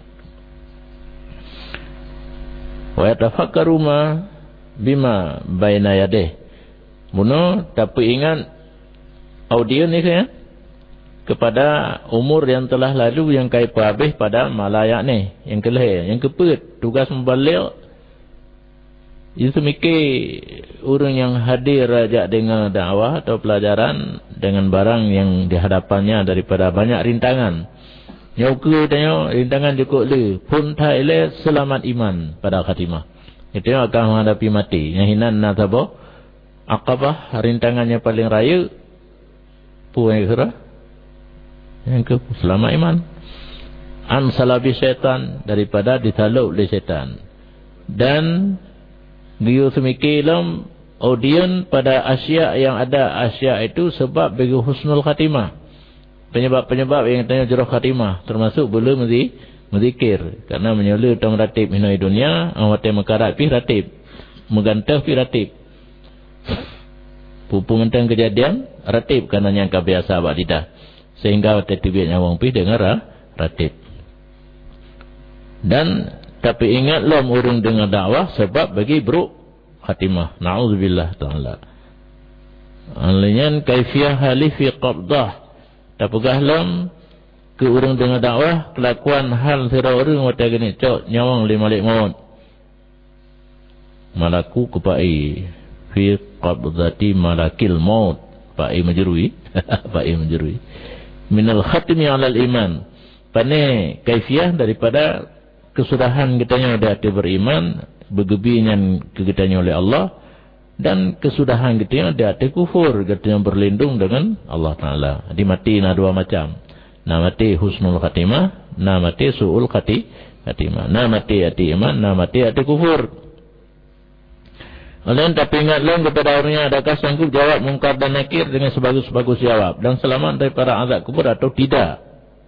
Speaker 1: Wa yatafakkaru ma bima baina yadeh. Muno tapi ingat audio ni kan kepada umur yang telah lalu yang kai habis pada malayak ni yang kelih yang kepet tugas membalik itu mikir orang yang hadir ajak dengan dakwah atau pelajaran dengan barang yang dihadapannya daripada banyak rintangan nyauke tanya rintangan cukup le pun tak le selamat iman pada khatimah itu akan menghadapi mati yang hinan nasabah akabah rintangannya paling raya puan kira yang ke selamat iman an salabi syaitan daripada ditaluk oleh syaitan dan dia semikilam audien pada asya yang ada asya itu sebab bagi husnul khatimah penyebab-penyebab yang tanya jerah khatimah termasuk belum mesti Menzikir. Karena menyula tang ratib hinai dunia. Awate makarat pi ratib. Megantah pi ratib. Pupu mentang kejadian ratib. Karena nyangka biasa abad lidah. Sehingga awate tibik nyawang pi dengar ratib. Dan tapi ingatlah urung dengar dakwah sebab bagi buruk khatimah. Na'udzubillah ta'ala. Alinyan kaifiyah halifi qabdah. Tapugahlam ke urang dengar dakwah kelakuan hal sira urang wata gini cok nyawang limalik maut. Malaku kepai fi qabdati malakil maut. Pai menjerui. Pai menjerui. Minal khatimi 'alal iman. Pane kaifiyah daripada kesudahan kitanya dah beriman, bergebinya kitanya oleh Allah. Dan kesudahan kita dia kufur, kita berlindung dengan Allah Ta'ala. Jadi mati na dua macam. Na mati husnul khatimah, na mati su'ul khatimah. Na mati hati iman, na mati hati kufur. Oleh tapi ingatlah kepada orangnya adakah sanggup jawab mungkar dan nakir dengan sebagus-bagus jawab. Dan selamat daripada azab kubur atau tidak.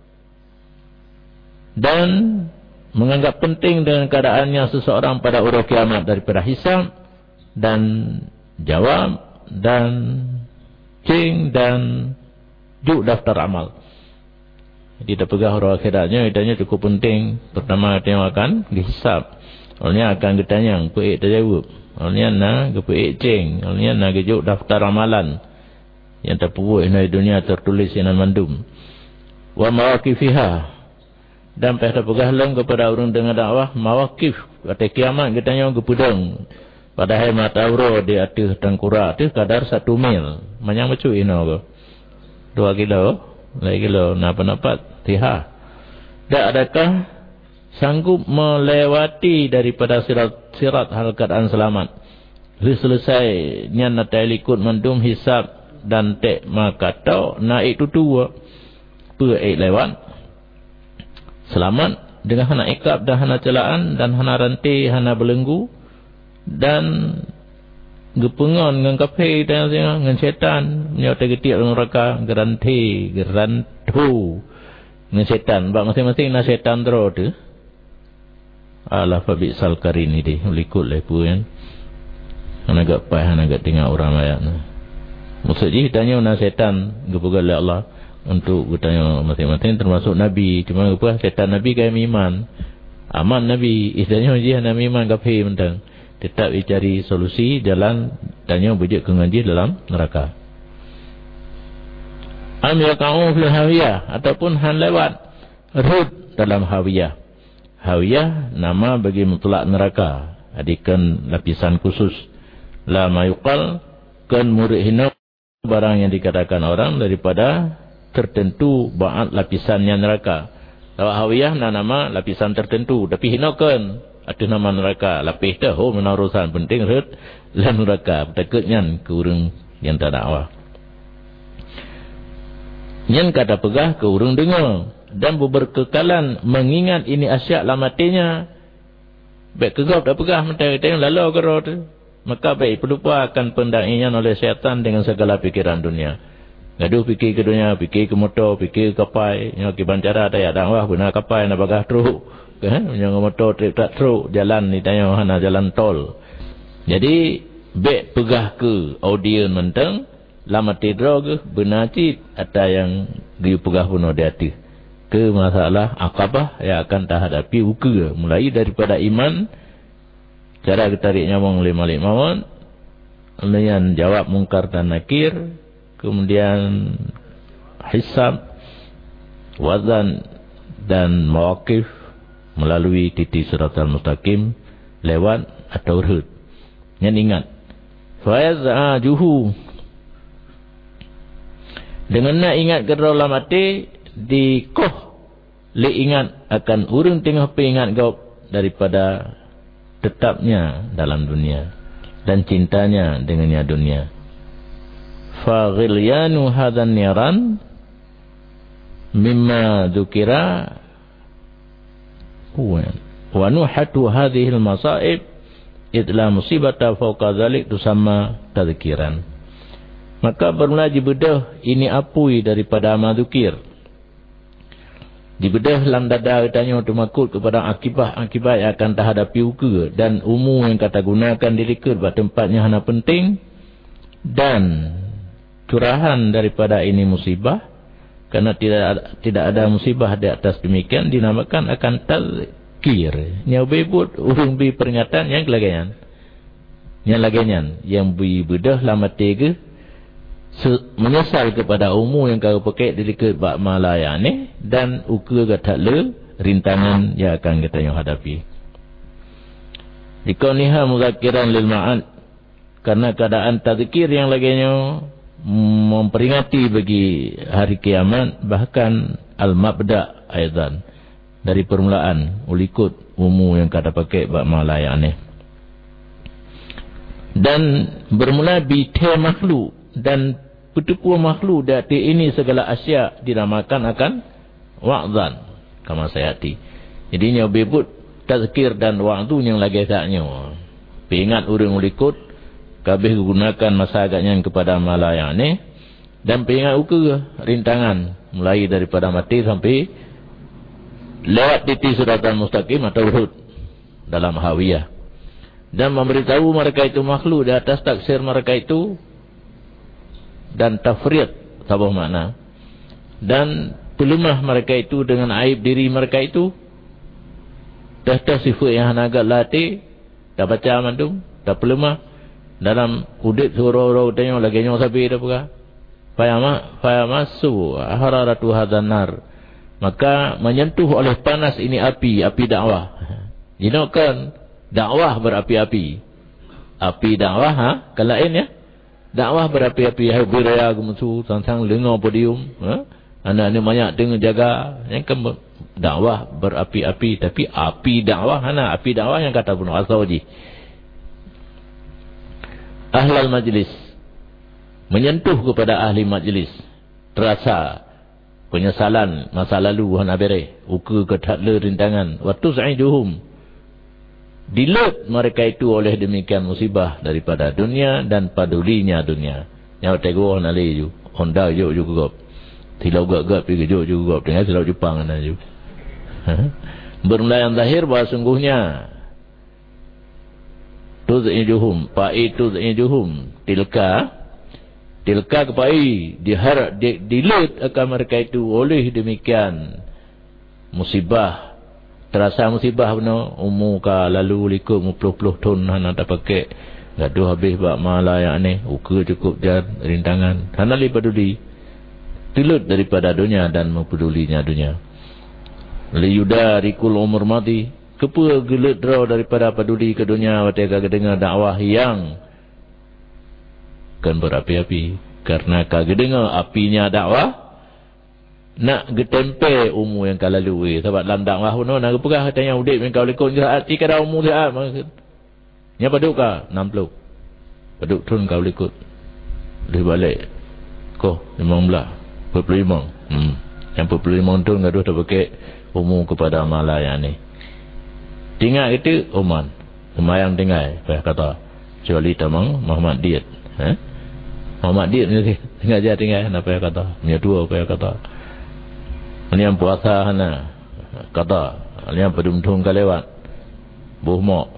Speaker 1: Dan menganggap penting dengan keadaannya seseorang pada urut kiamat daripada hisab. Dan jawab dan cing dan juk daftar amal. Jadi dah pegah orang akhiratnya itanya cukup penting. Pertama dia akan dihisab. Orangnya akan ditanya, "Puik terjawab." Orangnya nak puik cing. Orangnya nak juk daftar amalan yang terpuuk di dunia tertulis yang mandum. Wa mawaqifiha. Dan pada pegah lang kepada orang dengar dakwah mawaqif kata kiamat kitanya gepudang. Padahal mata uro di atas tengkurak tu kadar 1 mil. Macam macam ini ke? 2 kilo, 1 kilo, napa-napa, tiha. Tak adakah sanggup melewati daripada sirat hal keadaan selamat. Selesai nyan natai likut mandum hisab dan tek makatau naik tutu. Puik lewat. Selamat dengan hana ikab dan hana celaan dan hana rantai, hana belenggu. Dan gepengon dengan kafir dan dengan syaitan menyertai ketiak dengan neraka gerantu dengan syaitan bak masing-masing nak syaitan terus tu ala fabisal karin ni dia melikut lepu kan agak payah agak tengok orang ayat maksudnya tanya nak syaitan gepugal oleh Allah untuk bertanya masing-masing termasuk Nabi cuma apa syaitan Nabi kaya iman aman Nabi istilahnya dia nak iman kafir mentang tetap cari solusi jalan tanya bujuk ke ngaji dalam neraka. Am yaqa'u fil hawiyah ataupun han lewat rud dalam hawiyah. Hawiyah nama bagi mutlak neraka. Adikan lapisan khusus la mayuqal kan murid hina barang yang dikatakan orang daripada tertentu ba'at lapisannya neraka. Kalau hawiyah nama lapisan tertentu tapi hinakan ada nama neraka lapis dah menarusan penting red dan neraka takutnya ke urang yang tak dakwah yang kata pegah ke urang dengar dan berkekalan mengingat ini asyak lamatinya baik kegap tak pegah mentang yang lalu kerot maka baik pelupa akan pendakinya oleh syaitan dengan segala pikiran dunia gaduh fikir ke dunia fikir ke motor fikir ke kapal yang kibancara ada dakwah benar kapal nak bagah truk kan yang motor tak truk jalan ni tanya hana jalan tol jadi baik pegah ke audiens mentang lama tidur ke benar cip atau yang dia pegah pun di hati ke masalah akabah yang akan terhadapi uka mulai daripada iman cara ketarik nyawang lima mawon kemudian jawab mungkar dan nakir kemudian hisab wazan dan mawaqif melalui titik siratal mustaqim lewat atau urut. Yang ingat fayaz'ajuhu dengan nak ingat kerana mati di koh li ingat akan urang tengah peingat kau daripada tetapnya dalam dunia dan cintanya dengannya dunia. Fa ghilyanu hadan niran mimma dzukira wa nuhatu hadhihi al-masaib idla musibata fawqa dhalik tusamma tadhkiran. Maka bermula bedah ini apui daripada amal dzikir Dibedah dalam dada katanya tu makut kepada akibat yang akan terhadapi uka dan umur yang kata gunakan dilikur buat tempatnya hana penting dan curahan daripada ini musibah kerana tidak ada musibah di atas demikian dinamakan akan tazkir. Yang bebut urung bi peringatan yang lagaian. Yang lagaian yang bedah lama tiga menyesal kepada umur yang kau pakai dilikur buat malaya ni dan uka kata le rintangan yang akan kita yang hadapi. Dikauniha muzakiran lil ma'ad karena keadaan tazkir yang laginya memperingati bagi hari kiamat bahkan al-mabda aidan dari permulaan ulikut umur yang kata pakai buat malaya ni dan bermula bi makhluk dan petupu makhluk dari ini segala asya dinamakan akan wa'zan kama sayati. Jadi nya bebut tazkir dan wa'zu yang lagi saknya. Peingat urang ulikut kabeh gunakan masa agaknya kepada malaya ni dan peingat uka rintangan mulai daripada mati sampai lewat titik siratan mustaqim atau hud dalam hawiyah dan memberitahu mereka itu makhluk di atas taksir mereka itu dan tafrid sabah makna dan pelemah mereka itu dengan aib diri mereka itu dah sifat yang agak latih dah baca mantum dah pelemah dalam udit surau-surau tanya lagi nyo sabi dah buka fayamasu hararatu hadanar maka menyentuh oleh panas ini api dakwah kan dakwah berapi-api api dakwah kan lain ya. Dakwah berapi-api hai beraya gemusu sang-sang lengo podium anak ni banyak dengan jaga yang kan dakwah berapi-api tapi api dakwah api dakwah yang kata Ibnu Asawji ahlal majlis menyentuh kepada ahli majlis terasa penyesalan masa lalu hana bere uka ketatla rintangan waktu sa'iduhum dilut mereka itu oleh demikian musibah daripada dunia dan padulinya dunia. Yang tegur nak leju. Honda jo juga. Tilau gak pergi jo juga. Dengan tilau Jepang na ju. Bermula yang zahir bahawa sungguhnya tuz'ijuhum fa'i tuz'ijuhum tilka kepai dilut akan mereka itu oleh demikian musibah. Terasa musibah benar umur ka lalu likut puluh tahun hana tak pakai gaduh habis bak malaya ni uka cukup jan rintangan hana li peduli tilut daripada dunia dan mempedulinya dunia li yudarikul umur mati kepa gelut draw daripada peduli ke dunia watega dengar dakwah yang kan berapi-api karena kagak dengar apinya dakwah nak getempe umur yang kalalu sebab dalam dakwah pun nak pegah katanya udip yang kau lekon jahat jika umur jahat nya paduk ka 60 paduk tun kau lekut lebih balik ko 15 45 yang 45 tun gaduh tak pakai umur kepada malaya ni tinggal itu Oman semayang tinggal payah kata kecuali tamang Muhammad Diet Muhammad Diet ni tinggal je tinggal nak payah kata punya dua payah kata ini yang puasa hana kata ini yang pedum-tum ka lewat buh mok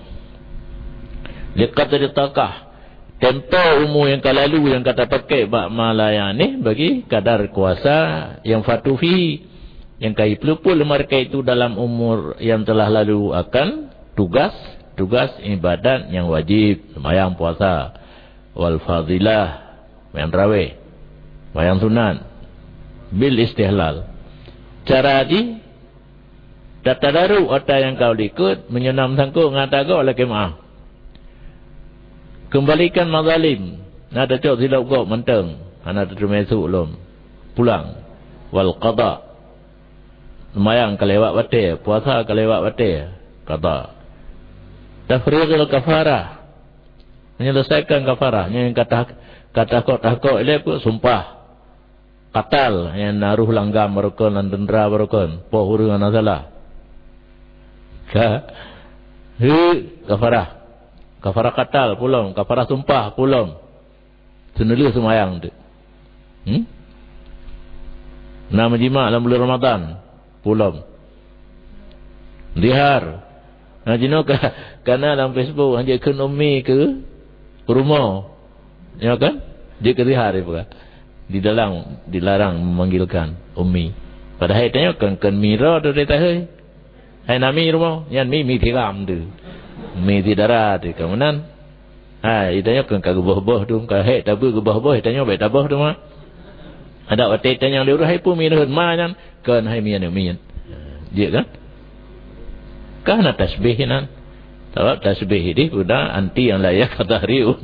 Speaker 1: liqat ditakah tempo umur yang kalalu yang kata pakai bak malaya ni bagi kadar kuasa yang fatufi yang kai pelupul mereka itu dalam umur yang telah lalu akan tugas ibadat yang wajib sembahyang puasa wal fadilah yang raweh sembahyang sunat bil istihlal cara di tatadaru otak yang kau ikut menyenam sangkut ngatago oleh kemah kembalikan mazalim nada cok silap kau menteng ana terima esok lom pulang wal qada semayang kelewat batil puasa kelewat batil qada tafrighul kafarah menyelesaikan kafarah yang kata kok ile pun sumpah katal yang naruh langgam berukun dan dendera berukun poh hurungan salah kafarah katal pulong kafarah sumpah pulong senela semayang tu nama jima' dalam bulan Ramadan pulam dihar jino karena dalam Facebook hanya ke ummi ke rumah ya kan dia ke dihar juga di dalam dilarang memanggilkan ummi padahal tanya kan mira dari tahu hai nami rumah yan mi tiram tu mi di darat di kemudian itanya kan kagubah-bah tu kahek tabu gubah-bah itanya baik tabah tu mah ada waktu tanya dia hai pu mi nuhun ma nyan kan hai mi dia kan kana tasbihinan sebab tasbih ini sudah anti yang layak katahriun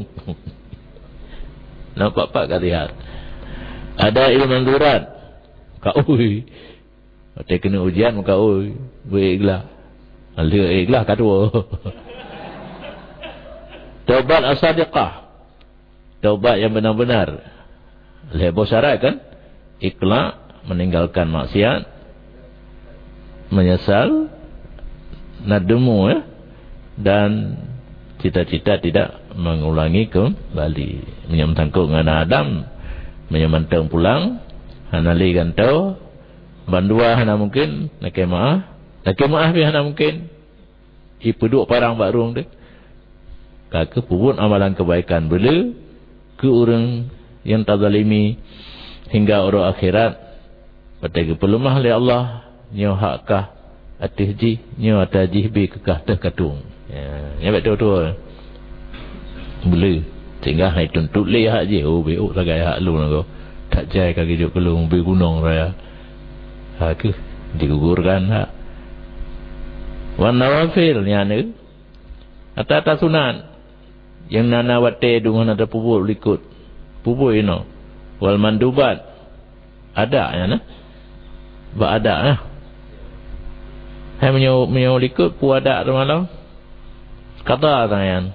Speaker 1: nampak pak kalian ada ilmu mandurat kaui waktu kena ujian maka oi beiglah alih iglah kadua taubat as-sadiqah taubat yang benar-benar lebo syarat kan ikhlas meninggalkan maksiat menyesal nademu dan cita-cita tidak mengulangi kembali menyamtangkuk dengan Adam menyamantang pulang hanali gantau bandua hana mungkin nak maaf bi hana mungkin ipuduk parang barung deh kaka pupun amalan kebaikan bila ke orang yang tak zalimi hingga orang akhirat pada pelumah oleh Allah nyo hakkah atihji nyo atajih bi kekah teh katung ya betul boleh sehingga hai tuntut le hak je beuk sagai hak lu nak tak jai kaki juk kelung bi gunung raya ha ke digugurkan hak wan nawafil nyane atata sunat yang nana wate dengan ada pupuk likut pupuk ino wal mandubat ada ya nah ba ada nah hai menyo likut pu ada malam kata tangan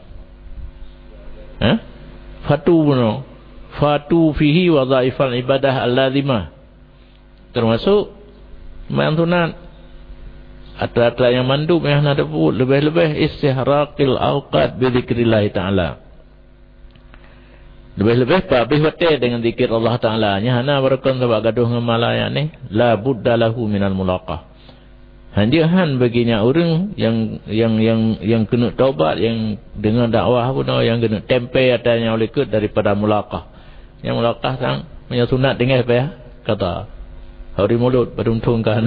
Speaker 1: fatu fihi wadhaifal ibadah allazimah termasuk mantunat atau yang mandub yang ada pupuk lebih-lebih istihraqil awqat bi dzikrillah taala lebih-lebih habis wate dengan zikir Allah taala nya hana barakon sebab gaduh ngemalaya ni la budda lahu minal mulaqah handihan baginya orang yang kena taubat yang dengan dakwah pun yang kena tempe atanya oleh ikut daripada mulaqah yang mulaqah sang punya sunat dengar apa ya kata hari mulut beruntung kan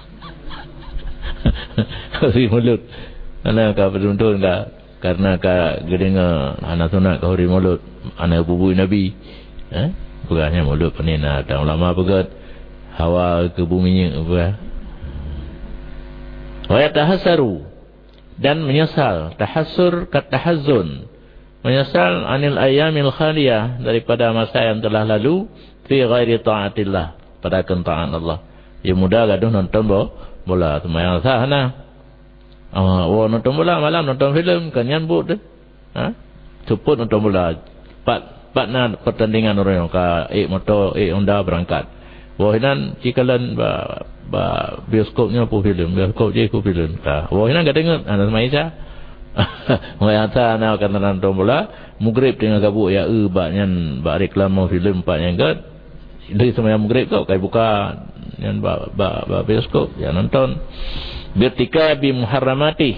Speaker 1: hari mulut ana ka beruntung dah karena ka gedenga ana sunat ka hari mulut ana bubu nabi bukannya mulut penina dan ulama pegat hawa ke buminya apa wa yatahassaru dan menyesal tahassur kat tahazzun menyesal anil ayyamil khaliyah daripada masa yang telah lalu fi ghairi taatillah pada kentaatan Allah ya mudah gaduh nonton bola semayang sahana nonton bola malam nonton filem kan nyambut ceput nonton bola patna pertandingan orang ka motor Honda berangkat wahinan cikalan ba bioskopnya pu filem bioskop je ku filem wahinan gak dengar ana maisa wayata ana kan nonton bola maghrib dengan gabuk ya baknyan ba reklam filem pak yang gad dari semaya maghrib kau kai buka yang ba bioskop ya nonton bertika bi muharramati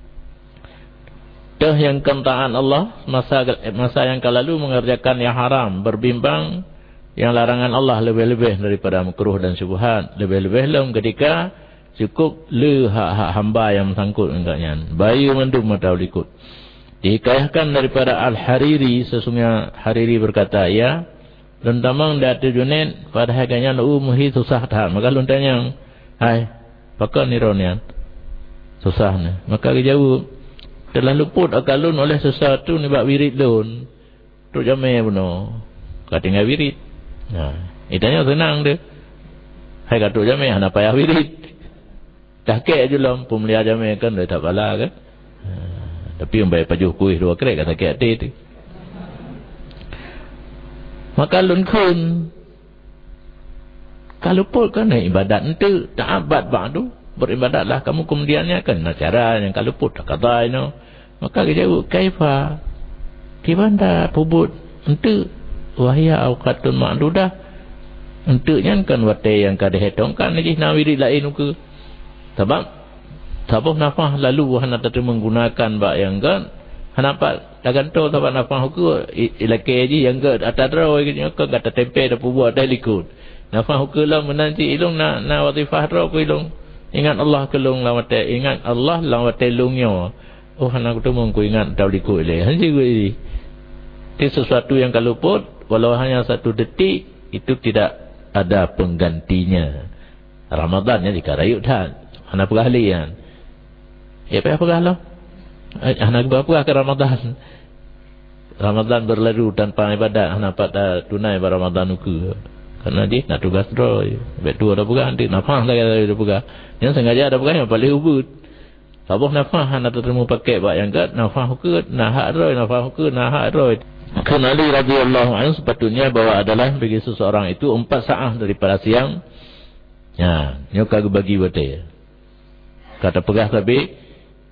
Speaker 1: teh yang kentaan Allah masa yang lalu mengerjakan yang haram berbimbang yang larangan Allah lebih-lebih daripada makruh dan syubhat lebih-lebih lem ketika cukup le hak hamba yang sangkut enggaknya bayu mandum matau likut dihikayahkan daripada Al-Hariri sesungguhnya Hariri berkata ya lentamang datu junen pada harganya muhi susah tahan maka luntanya hai pakai nironian susah ni maka dia jawab telah luput akalun oleh sesuatu ni bak wirid lun tu jamai beno katinga wirid itanya senang dia hai katu jamai hana payah wirid dah kek je lah pemelia jamai kan dah tak pala kan tapi yang bayar pajuh kuih dua kerek kata kek hati tu maka lun kun kalau pun kan ibadat itu tak abad ba'du beribadatlah kamu kemudiannya kan cara yang kalau pun tak kata ini maka dia jawab kaifa kibanda pubut itu wahya awqatun ma'dudah untuknya kan wate yang kada hetong kan lagi nawiri lain ke Sebab sabah nafah lalu hana tadi menggunakan bak yang kan nampak dah gantung sebab nafah hukum ilake je yang ke atas draw ke kata tempe dah buat dah likut nafah hukum lah menanti ilung na watifah draw ku ilung ingat Allah kelung lawate ingat Allah lawate lungnya oh hana ku temung ku ingat dah likut le hanji ku ini itu sesuatu yang kalau pun walau hanya 1 detik itu tidak ada penggantinya. Ramadan ni dikarayuk dah hana perahlian ya apa lah anak berapa ke Ramadan berlalu tanpa ibadat anak pada tunai pada Ramadan ke karena dia nak tugas droy betul ada pegang dia nafah lagi ada pegang yang sengaja ada pegang yang paling ubud sabah nafah anak terima pakai bak yang kat nafah ke nahak roy kerana Ali radhiyallahu anhu sepatutnya bahawa adalah bagi seseorang itu 4 saat daripada siang ya nyoka bagi betul kata pegang tapi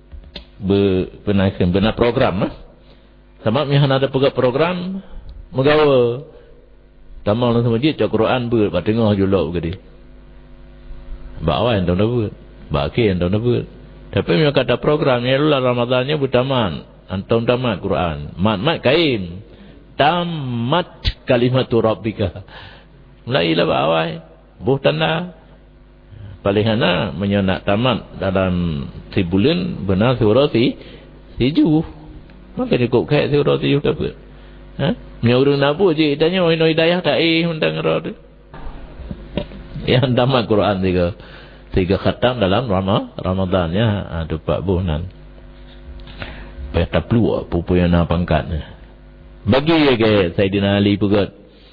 Speaker 1: benar program sama yang ada pegang program megawa tamal dalam masjid cak Quran ber ba tengah julok gede ba awan dah buat ba akhir dah buat tapi yang kata program ni lah Ramadannya bertaman antum tamat Quran mat kaim tamat kalimatu rabbika mulai lah ba awal buh tanda paling hana menyonak tamat dalam 3 bulan benar surah 7 maka dia kok kayak surah 7 ke apa menyuruh nabu je tanya ino hidayah tak undang roh yang tamat Quran 3 khatam dalam Ramadan ya ada 4 bulan payah tak perlu apa yang nak pangkatnya bagi ke Saidina Ali pegat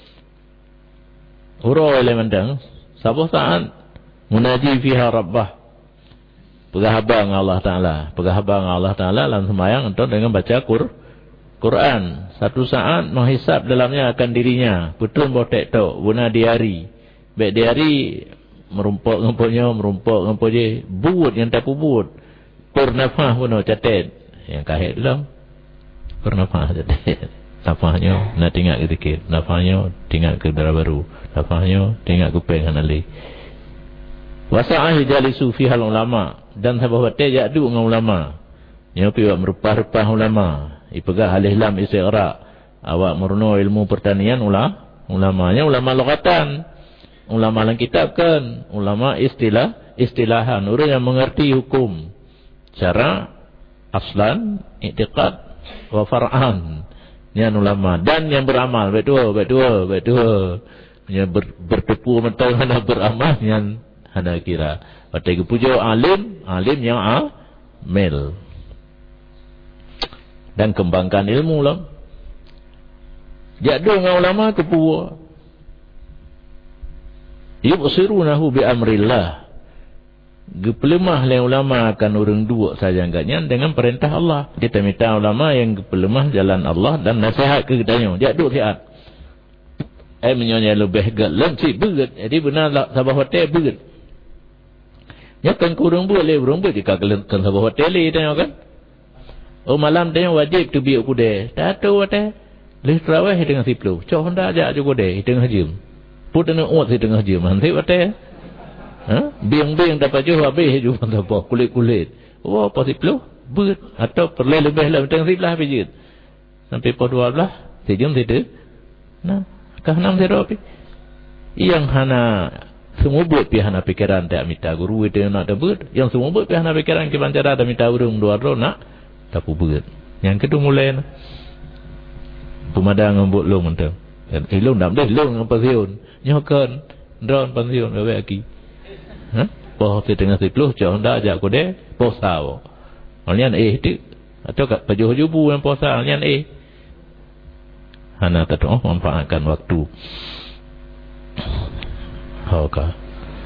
Speaker 1: urau oleh mandang sabah saat munaji fiha rabbah pegahabang Allah Ta'ala dalam sembahyang atau dengan baca Quran satu saat menghisap dalamnya akan dirinya betul botek tok guna diari baik diari merumpuk je buat yang tak buat pernafah pun catat yang kahit dalam pernafah catat nafahnya nak tinggal ke dikit nafahnya tinggal ke darah baru nafahnya tinggal ke pengan alih wasa'ah jalisu fihal ulama dan sahabat dia jadu dengan ulama nyopi buat merupah-rupah ulama ipegah alih lam istiqra awak meruno ilmu pertanian ulamanya ulama lughatan ulama dalam kitab kan ulama istilahan orang yang mengerti hukum cara aslan i'tiqad wa far'an yang ulama dan yang beramal betul yang bertepu mentang hana beramal yang hana kira patai kepujo alim yang amil dan kembangkan ilmu lah jadu dengan ulama kepuwa yubsirunahu bi amrillah gepelemah le ulama akan orang dua saja agaknya dengan perintah Allah kita minta ulama yang gepelemah jalan Allah dan nasihat ke kitanya jadu sihat menyonya lebih galan si berat jadi benar sabah hotel berat ya kan kurang boleh jika kan sabah hotel tanya kan oh malam tanya wajib tu biuk kude tak tahu hotel leh terawih dengan siplu cok hendak ajak je kude tengah jam put dengan uat si tengah jam nanti hotel biang dapat je habis je apa kulit oh apa siplu berat atau perlu lebih lah tengah siplah pijit sampai pukul 12 sejam situ nah kah 6 api yang hana semua buat pihak nak pikiran tak minta guru itu nak dapat yang semua buat pihak nak pikiran ke bancara ada minta urung dua nak tak buat yang kedua mulai pemadang ngembut long mentang long dak dah long apa siun nyokan drone pensiun bawa lagi poh tengah 10 jauh dah ajak ko de posa wo alnian itu atau kat pajuh-jubu yang posa alnian hana tak manfaatkan waktu Hauka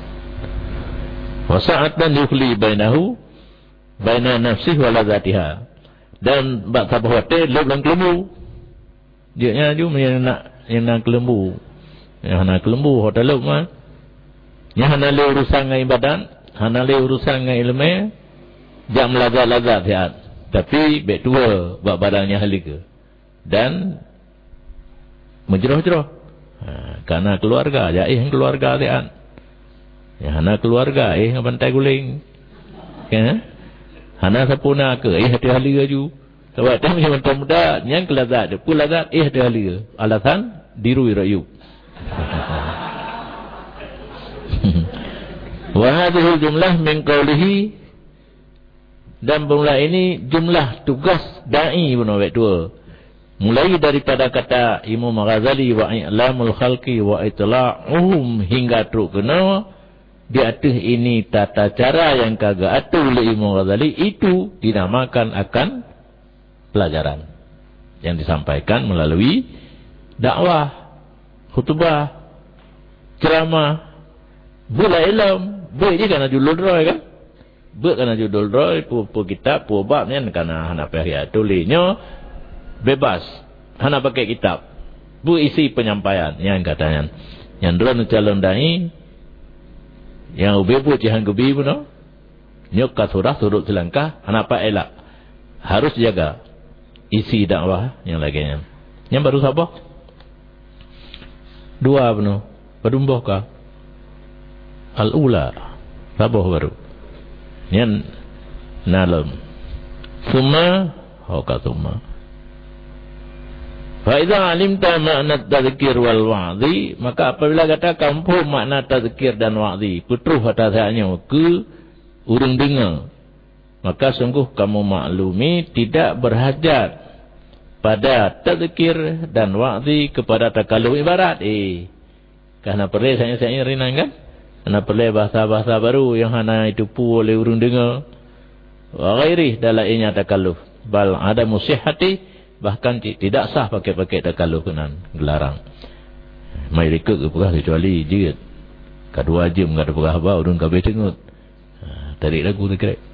Speaker 1: wasa'atan yukhli bainahu baina nafsihi wa lazatiha dan bak sabah hotel lebang kelembu dia nya ju yang nak kelembu hotel lu mah yang hana le urusan ngai badan hana le urusan ngai ilmu jam lazat-lazat sihat tapi baik tua bak badannya halika dan menjeroh-jeroh karena keluarga yang keluarga sihat yang hana keluarga bantai guling Kan? Hana sapuna ke hati halia ju. Sebab tu macam muda yang kelazat dia. Pun lazat hati halia. Alasan dirui rayu. Wa hadhihi jumlah min qawlihi, dan bermula ini jumlah tugas dai pun awak tua. Mulai daripada kata Imam Ghazali wa i'lamul khalqi wa itla'uhum hingga teruk kena di atas ini tata cara yang kagak atur oleh Imam Ghazali itu dinamakan akan pelajaran yang disampaikan melalui dakwah, khutbah, ceramah, bula ilm, boleh je kana judul droy kan? Buat kana judul droy, pu kitab, pu bab ni kana hana pahia tulisnya bebas. Hana pakai kitab. Bu isi penyampaian yang katanya. Yang dua calon dai yang ubebu cihan gebi pun nyok kasurah turut selangkah hana apa elak. Harus jaga isi dakwah yang lainnya. Yang baru siapa? Dua pun. Pedumbuh kah? Al-ula. Siapa baru? Yang nalam. Summa hoka summa. Fa idza alimta makna tadzkir wal wa'dhi, maka apabila kata kamu makna tadzkir dan wa'dhi, putuh atasnya ke urung dengar, maka sungguh kamu maklumi tidak berhajat pada tadzkir dan wa'dhi kepada takalum ibarat. Karena perlu saya rinang kan? Karena perlu bahasa-bahasa baru yang hana itu pu oleh urung dengar. Wa ghairi dalainya takalluf. Bal ada musihhati, bahkan tidak sah pakai takalluf kenan gelarang. Mai reka ke pegah kecuali jerit. Kedua jam enggak ada pegah ba urung kabeh tengut. Tarik lagu tu kira.